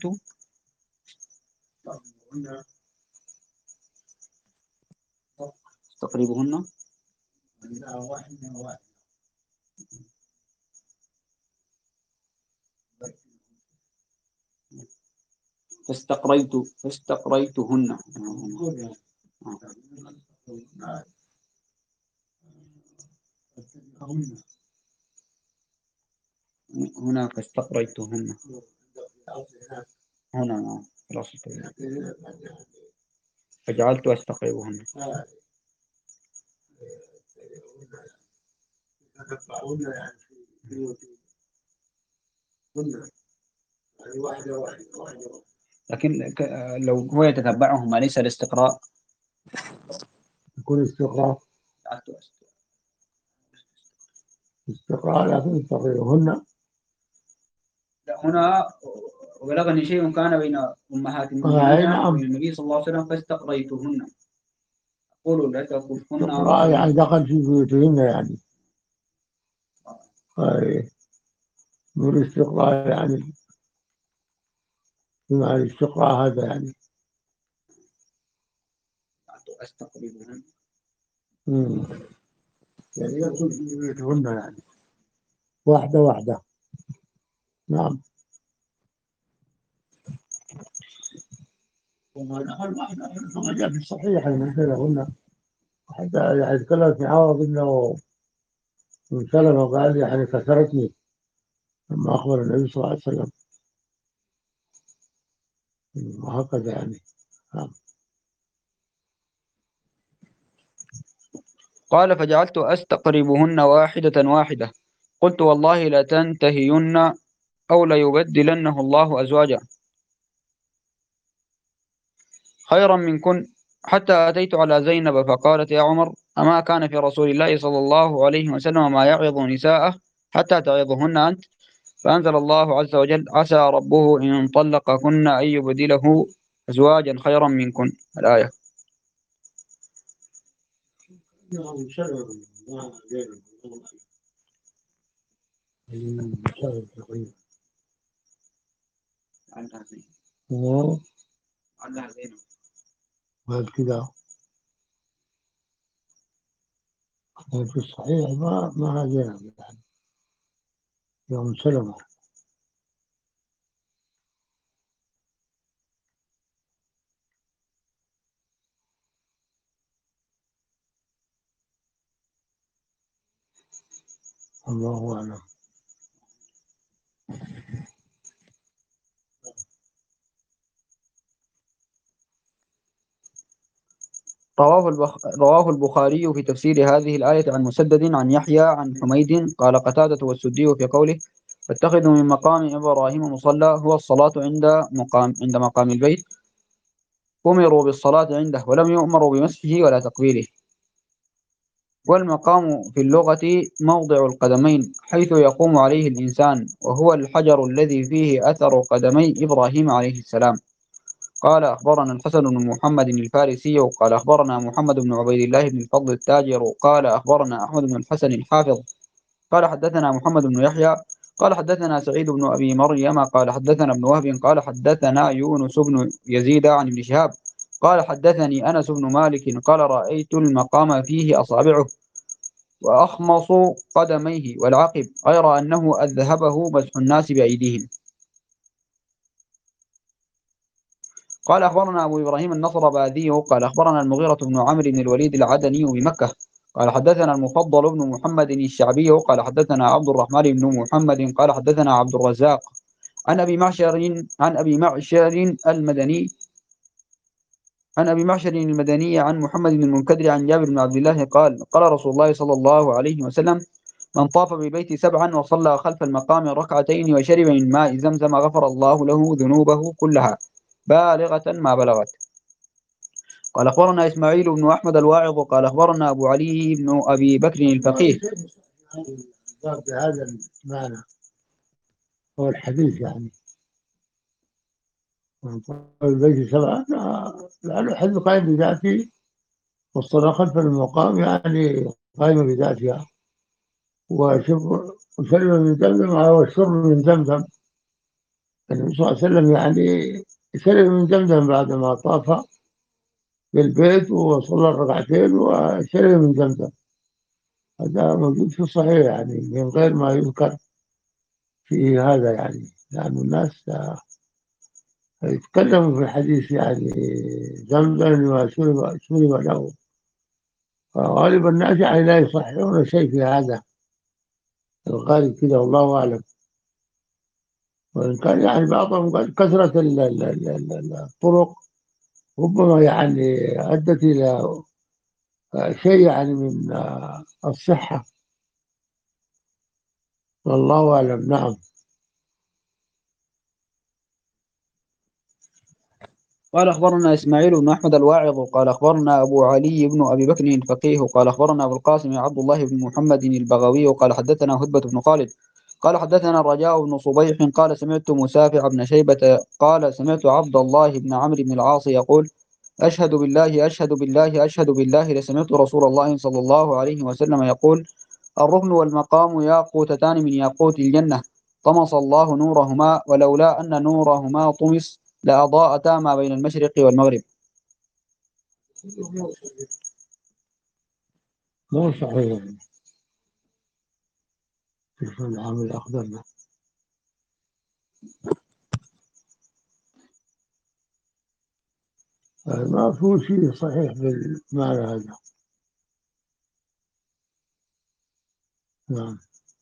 تقريبهن فاستقريت فاستقريتهن. هنا فاستقريتهن. هنا خلاص فجعلت أستقربهن. لكن لو هو يتتبعهم أليس الاستقراء؟ يكون استقراء استقراء لكن استقرئهن. هنا وبلغني شيء كان بين أمهات المؤمنين وبين النبي صلى الله عليه وسلم فاستقريتهن. قولوا لا تكفهن. استقراء يعني دخل في بيوتهن يعني. أي من الاستقراء يعني بما الاستقراء هذا يعني. أستقربهن. يعني يدخل في بيوتهن يعني واحدة واحدة. نعم. كما جاء في الصحيح المثلهن حتى يعني تكلمت معاوض انه من سلمة وقال يعني كسرتني لما اخبر النبي صلى الله عليه وسلم وهكذا يعني. نعم. قال فجعلت أستقربهن واحدة واحدة. قلت والله لتنتهين أو ليبدلنه الله أزواجا خيرا منكن، حتى أتيت على زينب فقالت يا عمر أما كان في رسول الله صلى الله عليه وسلم ما يعظ نساءه حتى تعظهن أنت؟ فأنزل الله عز وجل عسى ربه إن طلقكن أن يبدله أزواجا خيرا منكن الآية. وهذا كذا في الصحيح ما ما هذا يعني يوم سلمة. الله أعلم. رواه البخ... رواه البخاري في تفسير هذه الآية عن مسدد عن يحيى عن حميد قال قتادة والسدي في قوله فاتخذوا من مقام إبراهيم مصلى هو الصلاة عند مقام عند مقام البيت. أمروا بالصلاة عنده ولم يؤمروا بمسحه ولا تقبيله. والمقام في اللغة موضع القدمين حيث يقوم عليه الإنسان، وهو الحجر الذي فيه أثر قدمي إبراهيم عليه السلام. قال أخبرنا الحسن بن محمد الفارسي قال أخبرنا محمد بن عبيد الله بن الفضل التاجر قال أخبرنا أحمد بن الحسن الحافظ قال حدثنا محمد بن يحيى قال حدثنا سعيد بن أبي مريم قال حدثنا ابن وهب قال حدثنا يونس بن يزيد عن ابن شهاب قال حدثني أنس بن مالك قال رأيت المقام فيه أصابعه وأخمص قدميه والعقب غير أنه أذهبه مسح الناس بأيديهم. قال أخبرنا أبو إبراهيم النصر بادي قال أخبرنا المغيرة بن عمرو بن الوليد العدني بمكة قال حدثنا المفضل بن محمد الشعبي قال حدثنا عبد الرحمن بن محمد قال حدثنا عبد الرزاق عن أبي معشر عن أبي معشر المدني عن أبي معشر المدني عن محمد بن المنكدر عن جابر بن عبد الله قال قال رسول الله صلى الله عليه وسلم من طاف بالبيت سبعا وصلى خلف المقام ركعتين وشرب من ماء زمزم غفر الله له ذنوبه كلها بالغة ما بلغت. قال أخبرنا إسماعيل بن أحمد الواعظ قال أخبرنا أبو علي بن أبي بكر الفقيه. بهذا المعنى هو الحديث يعني من طاف بالبيت سبعا لأنه الحديث قائم بذاته والصلاة خلف المقام يعني قائمة بذاتها. وشرب من زمزم أو الشرب من زمزم النبي صلى الله عليه وسلم يعني شرب من زمزم بعدما طاف بالبيت وصلى الركعتين وشرب من زمزم هذا موجود في الصحيح يعني من غير ما يذكر في هذا يعني، لأن الناس يتكلموا في الحديث يعني زمزم وما شرب شرب له، فغالب الناس يعني لا يصححون شيء في هذا الغالب كده، والله أعلم. وإن كان يعني بعضهم قال كثرة ال- ال- ال- ال- الطرق ربما يعني أدت إلى شيء يعني من الصحة، والله أعلم. نعم. قال أخبرنا إسماعيل بن أحمد الواعظ قال أخبرنا أبو علي بن أبي بكر الفقيه قال أخبرنا أبو القاسم عبد الله بن محمد البغوي قال حدثنا هدبة بن خالد قال حدثنا الرجاء بن صبيح قال سمعت مسافع بن شيبة قال سمعت عبد الله بن عمرو بن العاص يقول أشهد بالله أشهد بالله أشهد بالله لسمعت رسول الله صلى الله عليه وسلم يقول الركن والمقام ياقوتتان من ياقوت الجنة طمس الله نورهما ولولا أن نورهما طمس لأضاءتا ما بين المشرق والمغرب. مو صحيح يعني في العام الأخضر ده. ما في شيء صحيح بالمعنى هذا. نعم.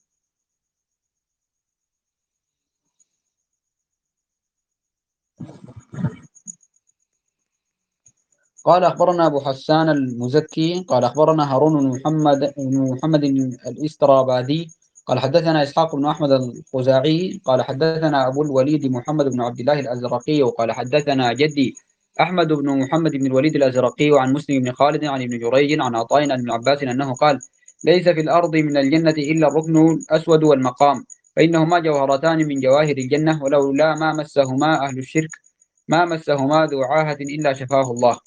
قال أخبرنا أبو حسان المزكي قال أخبرنا هارون بن محمد بن محمد الإسترابادي قال حدثنا إسحاق بن أحمد الخزاعي قال حدثنا أبو الوليد محمد بن عبد الله الأزرقي وقال حدثنا جدي أحمد بن محمد بن الوليد الأزرقي عن مسلم بن خالد عن ابن جريج عن عطاء عن ابن عباس أنه قال ليس في الأرض من الجنة إلا الركن الأسود والمقام فإنهما جوهرتان من جواهر الجنة ولولا ما مسهما أهل الشرك ما مسهما ذو عاهة إلا شفاه الله.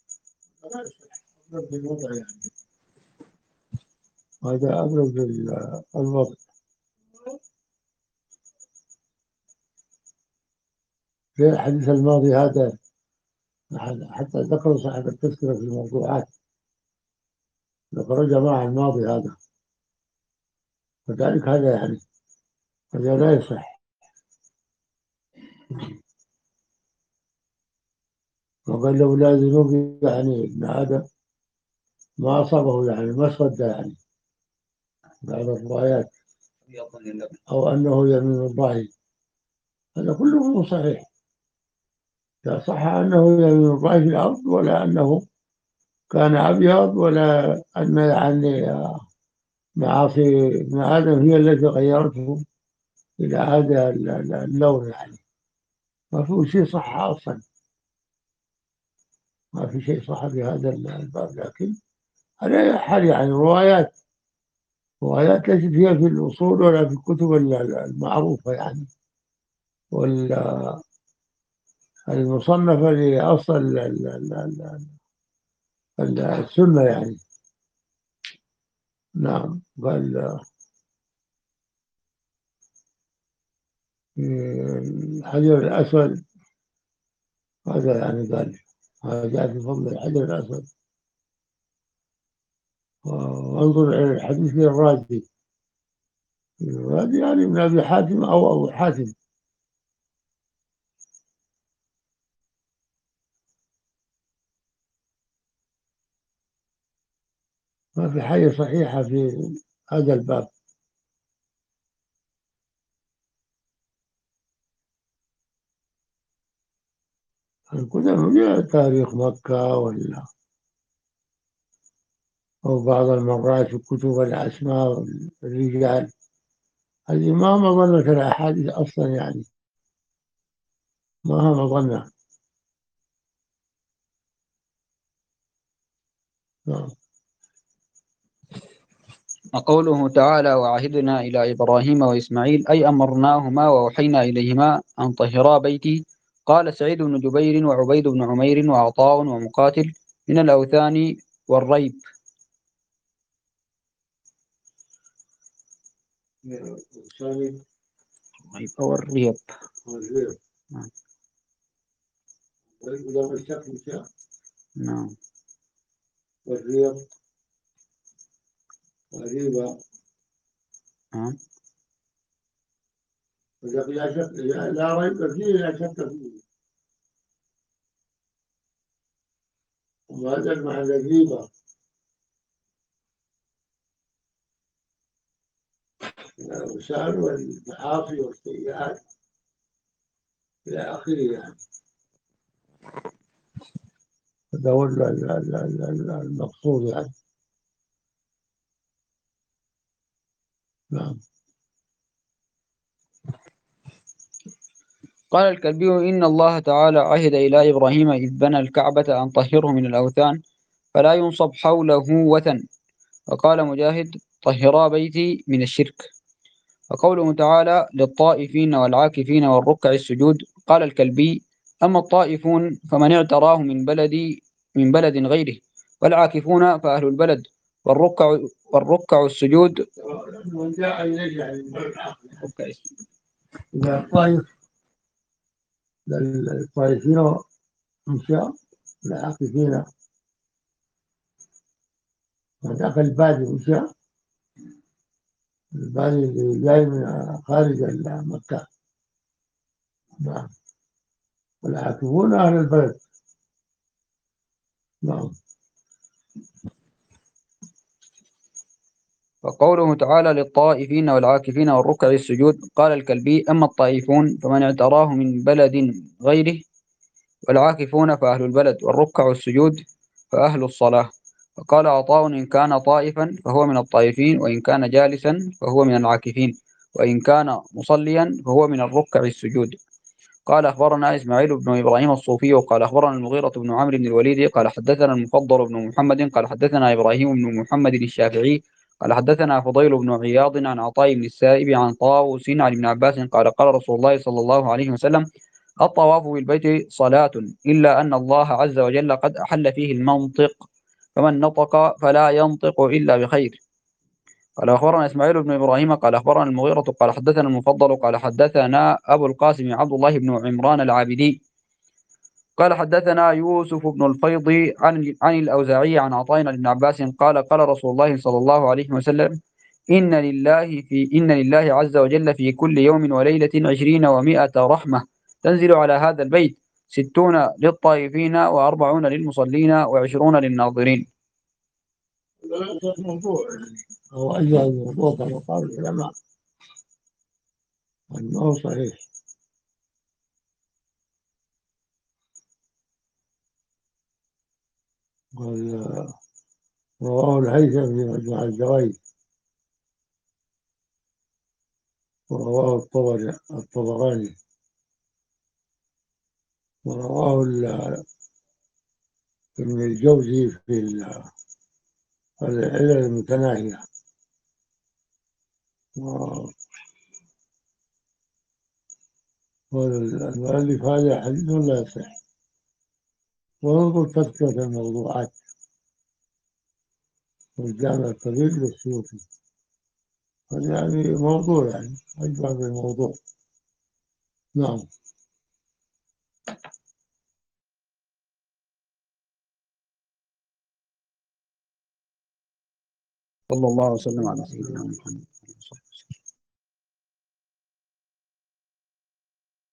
هذا أبرز الوضع. في الحديث الماضي هذا حتى ذكر صاحب التذكرة في الموضوعات، ذكر جماعة الماضي هذا، وذلك هذا يعني هذا لا يصح. وقال لولا ذنوب يعني ابن آدم ما أصابه يعني ما صد يعني بعض الروايات، أو أنه يمين الله، هذا كله مو صحيح. لا صح أنه يمين الله في الأرض، ولا أنه كان أبيض، ولا أن يعني معاصي ابن آدم هي التي غيرته إلى هذا اللون يعني. ما في شيء صح أصلا، ما في شيء صح في هذا الباب. لكن على أي حال يعني روايات روايات ليست هي في الأصول ولا في الكتب المعروفة يعني، والمصنفة لأصل ال- ال- ال- ال- السنة يعني. نعم. قال الحجر الأسود هذا يعني قال هذا جاء في فضل الحجر الأسود. وانظر إلى الحديث الرازي، الرازي يعني من أبي حاتم أو أبو حاتم. ما في حاجة صحيحة في هذا الباب. الكتب من تاريخ مكة ولا أو بعض المرات في كتب الأسماء والرجال، هذه ما مظنة الأحاديث أصلا يعني، ما هي مظنة. نعم. وقوله تعالى وعهدنا إلى إبراهيم وإسماعيل أي أمرناهما وأوحينا إليهما أن طهرا بيتي. قال سعيد بن جبير وعبيد بن عمير وعطاء ومقاتل من الأوثان والريب. الريب أو الريب. نعم. نعم. والرياض غريبة. نعم. لا شك، لا ريب فيه، لا شك فيه. وهذا مع الغريبة، الأوسان والمعاصي والسيئات إلى آخره يعني. هذا هو المقصود يعني. نعم. قال الكلبي إن الله تعالى عهد إلى إبراهيم إذ بنى الكعبة أن طهره من الأوثان فلا ينصب حوله وثن. وقال مجاهد طهرا بيتي من الشرك. وقوله تعالى للطائفين والعاكفين والركع السجود. قال الكلبي أما الطائفون فمن اعتراه من بلد من بلد غيره، والعاكفون فأهل البلد، والركع والركع السجود. من جاء إليه يعني إذا الطائف للطائفين مشى، العاكفين هذاك البادي مشى، البادي اللي جاي من خارج مكة. نعم. والعاكفون أهل البلد. نعم. وقوله تعالى للطائفين والعاكفين والركع السجود. قال الكلبي أما الطائفون فمن اعتراه من بلد غيره، والعاكفون فأهل البلد، والركع السجود فأهل الصلاة. وقال عطاء إن كان طائفا فهو من الطائفين، وإن كان جالسا فهو من العاكفين، وإن كان مصليا فهو من الركع السجود. قال أخبرنا إسماعيل بن إبراهيم الصوفي وقال أخبرنا المغيرة بن عمرو بن الوليد قال حدثنا المفضل بن محمد قال حدثنا إبراهيم بن محمد الشافعي قال حدثنا فضيل بن عياض عن عطاء بن السائب عن طاووس عن ابن عباس قال قال رسول الله صلى الله عليه وسلم الطواف بالبيت صلاة إلا أن الله عز وجل قد أحل فيه المنطق، فمن نطق فلا ينطق إلا بخير. قال أخبرنا إسماعيل بن إبراهيم قال أخبرنا المغيرة قال حدثنا المفضل قال حدثنا أبو القاسم عبد الله بن عمران العابدي قال حدثنا يوسف بن الفيض عن عن الأوزاعي عن عطاء عن ابن عباس قال قال رسول الله صلى الله عليه وسلم إن لله في إن لله عز وجل في كل يوم وليلة عشرين ومائة رحمة تنزل على هذا البيت، ستون للطائفين وأربعون للمصلين وعشرون للناظرين. هذا موضوع يعني، أو أي موضوع كما قال العلماء أنه صحيح. قال رواه الهيثم في مجمع الزوائد، ورواه الطبري الطبراني، ورواه ابن الجوزي في العلل المتناهية. والمؤلف هذا حديث لا يصح. وانظر تذكرة الموضوعات والجامع الكبير للسيوطي، هذا يعني موضوع يعني أجمع بالموضوع. نعم. صلى الله وسلم على سيدنا محمد.